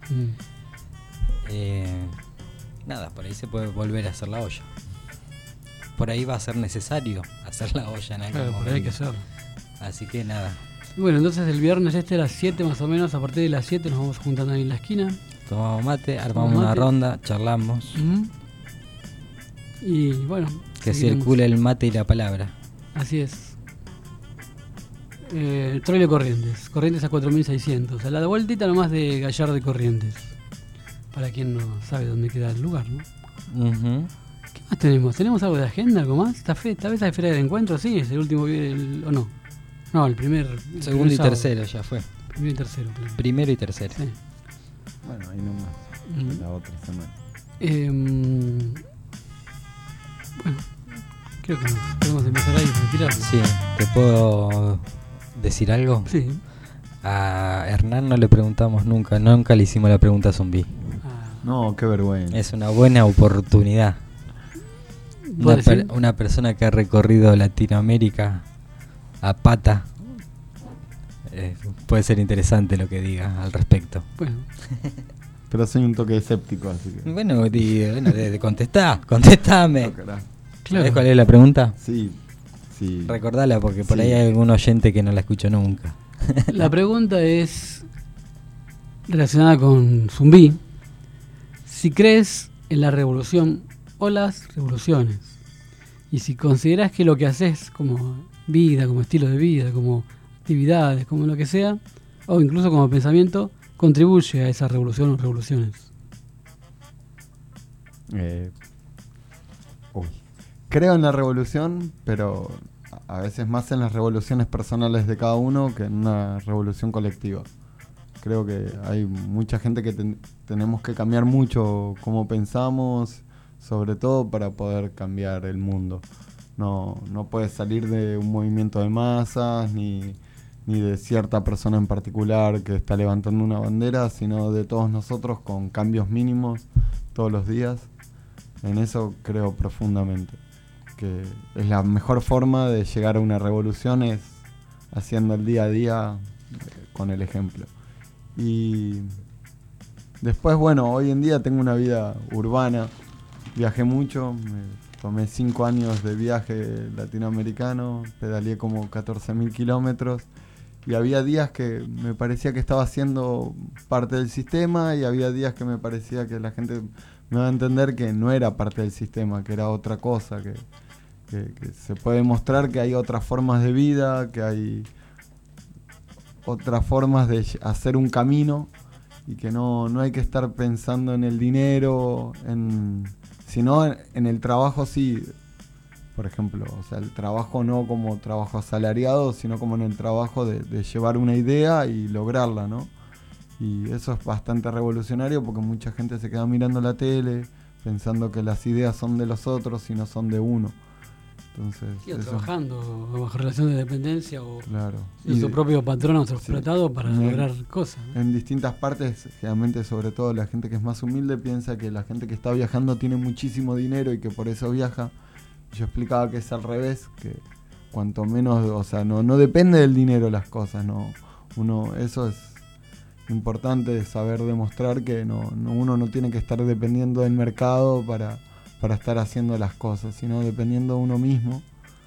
Nada, por ahí se puede volver a hacer la olla. Por ahí va a ser necesario hacer la olla en algún Claro, por ahí hay que momento. hacerlo. Así que nada, Bueno, entonces el viernes a las 7 más o menos, a partir de las 7 nos vamos juntando ahí en la esquina. tomamos mate, armamos Tomamos una mate. ronda, charlamos, Ujú. Y bueno, que seguiremos. circule el mate y la palabra. Así es. Troilo Corrientes, Corrientes a 4600, a la vueltita nomás de Gallardo y Corrientes. Para quien no sabe dónde queda el lugar, ¿no? Ujú. ¿Qué ¿Tenemos algo de agenda, algo más? ¿Esta vez hay feria de encuentro? Sí, es el último, ¿o no? No, el primer... Segundo y tercero ya fue. Primero y tercero. Primero y tercero. Sí. Bueno, ahí nomás. La otra semana. Bueno, creo que podemos empezar ahí a retirar. Sí, ¿te puedo decir algo? Sí. A Hernán no le preguntamos nunca le hicimos la pregunta a Zumbi. No, qué vergüenza. Es una buena oportunidad. Una persona que ha recorrido Latinoamérica a pata. Puede ser interesante lo que diga al respecto. Bueno. Pero soy un toque escéptico, así que... Bueno, contestame. ¿Sabés cuál es la pregunta? Sí. Recordala porque por ahí hay algún oyente que no la escuchó nunca. La pregunta es relacionada con Zumbi. Si crees en la revolución o las revoluciones, y si consideras que lo que haces como vida, como estilo de vida, como actividades, como lo que sea, o incluso como pensamiento, contribuye a esa revolución o revoluciones. Creo en la revolución, pero a veces más en las revoluciones personales de cada uno que en una revolución colectiva. Creo que hay mucha gente que tenemos que cambiar mucho cómo pensamos, sobre todo para poder cambiar el mundo. No puedes salir de un movimiento de masas ni de cierta persona en particular que está levantando una bandera, sino de todos nosotros con cambios mínimos todos los días. En eso creo profundamente, que es la mejor forma de llegar a una revolución, es haciendo el día a día con el ejemplo. Y después, bueno, hoy en día tengo una vida urbana, viajé mucho, me tomé 5 años de viaje latinoamericano, pedaleé como 14.000 kilómetros y había días que me parecía que estaba siendo parte del sistema y había días que me parecía que la gente me va a entender que no era parte del sistema, que era otra cosa, que se puede mostrar que hay otras formas de vida, que hay otras formas de hacer un camino y que no hay que estar pensando en el dinero, sino en el trabajo sí, por ejemplo, o sea, el trabajo no como trabajo asalariado, sino como en el trabajo de llevar una idea y lograrla, ¿no? Y eso es bastante revolucionario porque mucha gente se queda mirando la tele pensando que las ideas son de los otros y no son de uno. Entonces, sí, trabajando bajo relación de dependencia o claro. su propio patrón autoexplotado para lograr cosas, ¿no? En distintas partes, generalmente, sobre todo la gente que es más humilde, piensa que la gente que está viajando tiene muchísimo dinero y que por eso viaja. Yo explicaba que es al revés, que cuanto menos, o sea, no depende del dinero las cosas, eso es importante, saber demostrar que uno no tiene que estar dependiendo del mercado para estar haciendo las cosas, sino dependiendo de uno mismo.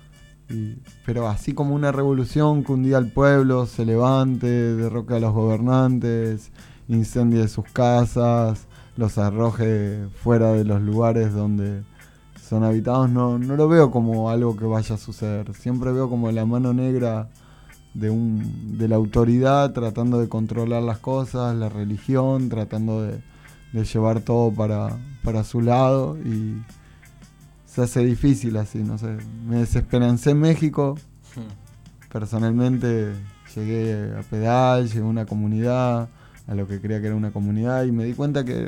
Pero así como una revolución que un día el pueblo se levante, derroque a los gobernantes, incendie sus casas, los arroje fuera de los lugares donde son habitados, no lo veo como algo que vaya a suceder. Siempre veo como la mano negra de la autoridad tratando de controlar las cosas, la religión, tratando de llevar todo para su lado, y se hace difícil así, no sé. Me desesperancé en México, personalmente llegué a Pedal, llegué a una comunidad, a lo que creía que era una comunidad, y me di cuenta que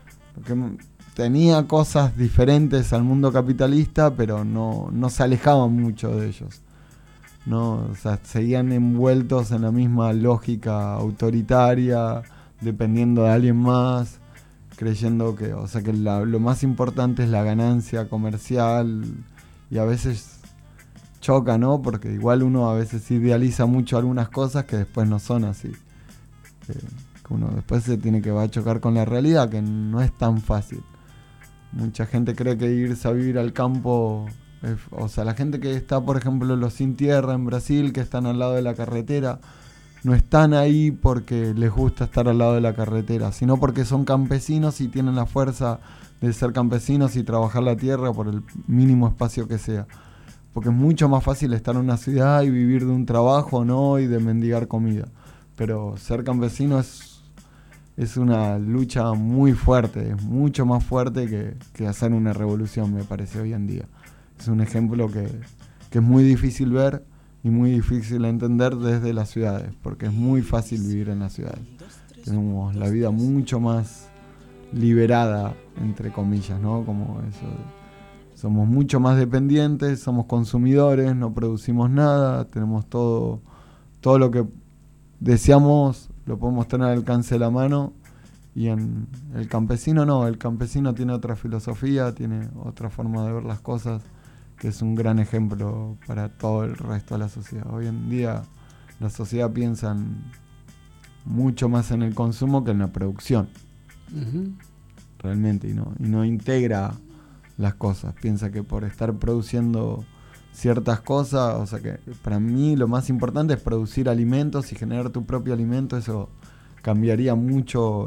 tenía cosas diferentes al mundo capitalista, pero no se alejaban mucho de ellos. O sea, seguían envueltos en la misma lógica autoritaria, dependiendo de alguien más, creyendo que lo más importante es la ganancia comercial, y a veces choca, ¿no? Porque igual uno a veces idealiza mucho algunas cosas que después no son así. Que uno después va a chocar con la realidad, que no es tan fácil. Mucha gente cree que irse a vivir al campo, la gente que está, por ejemplo, los sin tierra en Brasil, que están al lado de la carretera, no están ahí porque les gusta estar al lado de la carretera, sino porque son campesinos y tienen la fuerza de ser campesinos y trabajar la tierra por el mínimo espacio que sea. Porque es mucho más fácil estar en una ciudad y vivir de un trabajo, ¿no? Y de mendigar comida. Pero ser campesino es una lucha muy fuerte, es mucho más fuerte que hacer una revolución, me parece, hoy en día. Es un ejemplo que es muy difícil ver y muy difícil entender desde las ciudades, porque es muy fácil vivir en las ciudades. Tenemos la vida mucho más liberada, entre comillas, ¿no? Como eso. Somos mucho más dependientes, somos consumidores, no producimos nada, tenemos todo lo que deseamos, lo podemos tener al alcance de la mano. Y en el campesino no, el campesino tiene otra filosofía, tiene otra forma de ver las cosas, que es un gran ejemplo para todo el resto de la sociedad. Hoy en día la sociedad piensa mucho más en el consumo que en la producción. Realmente, y no integra las cosas. Piensa que por estar produciendo ciertas cosas, o sea que para mí lo más importante es producir alimentos y generar tu propio alimento. Eso cambiaría mucho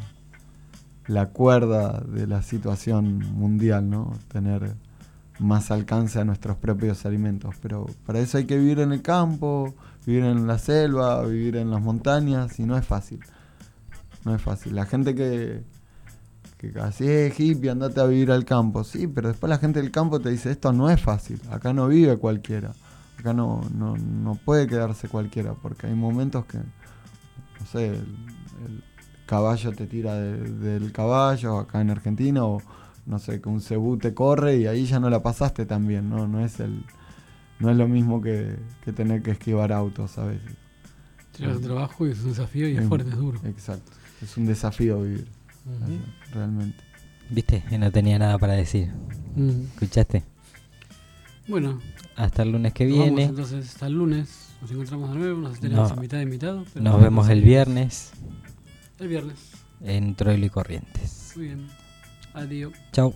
la cuerda de la situación mundial, ¿no? Tener más alcance a nuestros propios alimentos. Pero para eso hay que vivir en el campo, vivir en la selva, vivir en las montañas, y no es fácil. No es fácil. La gente que así es hippie, andate a vivir al campo. Sí, pero después la gente del campo te dice, esto no es fácil, acá no vive cualquiera. Acá no puede quedarse cualquiera, porque hay momentos que, no sé, el caballo te tira del caballo acá en Argentina, o no sé, que un cebú te corre y ahí ya no la pasaste tan bien, ¿no? No es lo mismo que tener que esquivar autos a veces. Tirar el trabajo y es un desafío y es fuerte, es duro. Exacto, es un desafío vivir. Realmente. ¿Viste? Que no tenía nada para decir. ¿Escuchaste? Bueno. Hasta el lunes que viene. Vamos, entonces, hasta el lunes. Nos encontramos de nuevo. Nos tenemos a mitad de invitado. Nos vemos el viernes. El viernes. En Troilo y Corrientes. Muy bien. Adiós. Chau.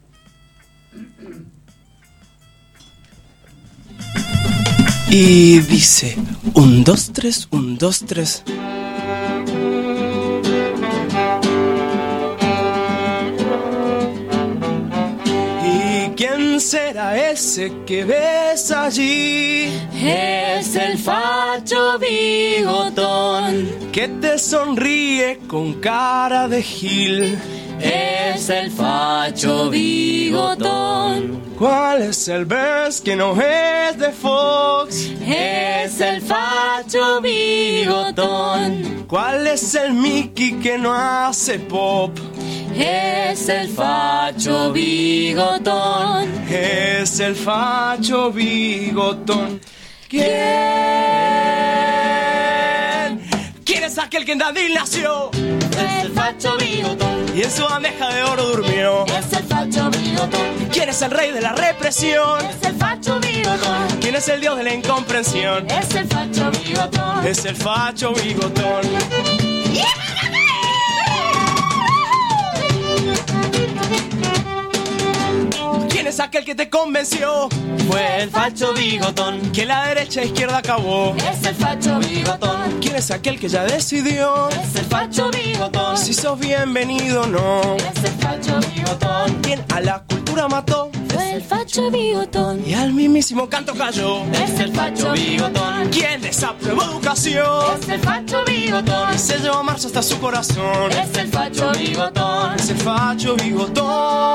Y dice 1, 2, 3, 1, 2, 3. ¿Quién será ese que ves allí? Es el facho bigotón que te sonríe con cara de gil. Es el facho bigotón. ¿Cuál es el Bess que no es de Fox? Es el facho bigotón. ¿Cuál es el Mickey que no hace pop? Es el facho bigotón. Es el facho bigotón. ¿Quién es aquel que en Dandil nació? Es el facho bigotón. Y en su bandeja de oro durmió. Es el facho bigotón. ¿Quién es el rey de la represión? Es el facho bigotón. ¿Quién es el dios de la incomprensión? Es el facho bigotón. Es el facho bigotón. ¿Quién es aquel que te convenció? Fue el facho bigotón. Que la derecha e izquierda acabó. Es el facho bigotón. ¿Quién es aquel que ya decidió? Es el facho bigotón. Si sos bienvenido o no. Es el facho bigotón. ¿Quién a la cultura mató? Fue el facho bigotón. Y al mismísimo canto cayó. Es el facho bigotón. ¿Quién desaprobó educación? Es el facho bigotón. Se llevó a marcha hasta su corazón. Es el facho bigotón. Es el facho bigotón.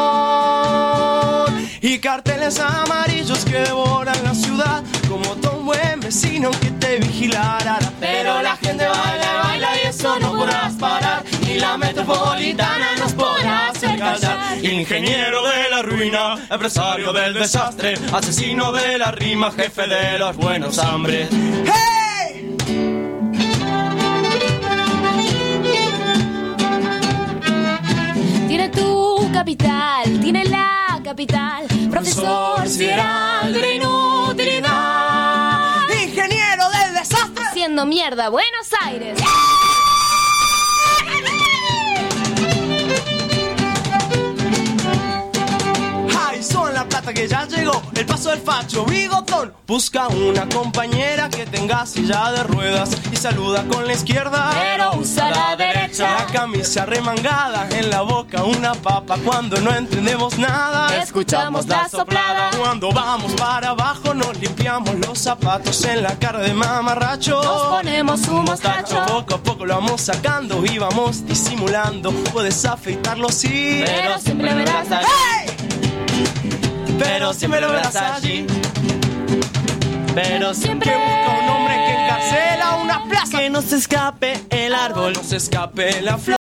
Y carteles amarillos que devoran la ciudad, como todo un buen vecino que te vigilara. Pero la gente baila, baila y eso no podrás parar. Ni la metropolitana nos podrá hacer callar. Ingeniero de la ruina, empresario del desastre, asesino de la rima, jefe de los buenos hambres. ¡Hey! Tiene tu capital, tiene la capital, profesor sideral de inutilidad, ingeniero del desastre, haciendo mierda Buenos Aires. Ay, son la plata hasta que ya llegó el paso del facho bigotón. Busca una compañera que tenga silla de ruedas y saluda con la izquierda, pero usa la derecha. La camisa remangada, en la boca una papa. Cuando no entendemos nada, escuchamos la soplada. Cuando vamos para abajo nos limpiamos los zapatos. En la cara de mamarracho nos ponemos un mostacho. Poco a poco lo vamos sacando y vamos disimulando. Puedes afeitarlo sí, pero siempre verás allí. ¡Hey! Pero siempre lo verás allí. Pero siempre busca un hombre que encarcela una plaza. Que no se escape el árbol, no se escape la flor.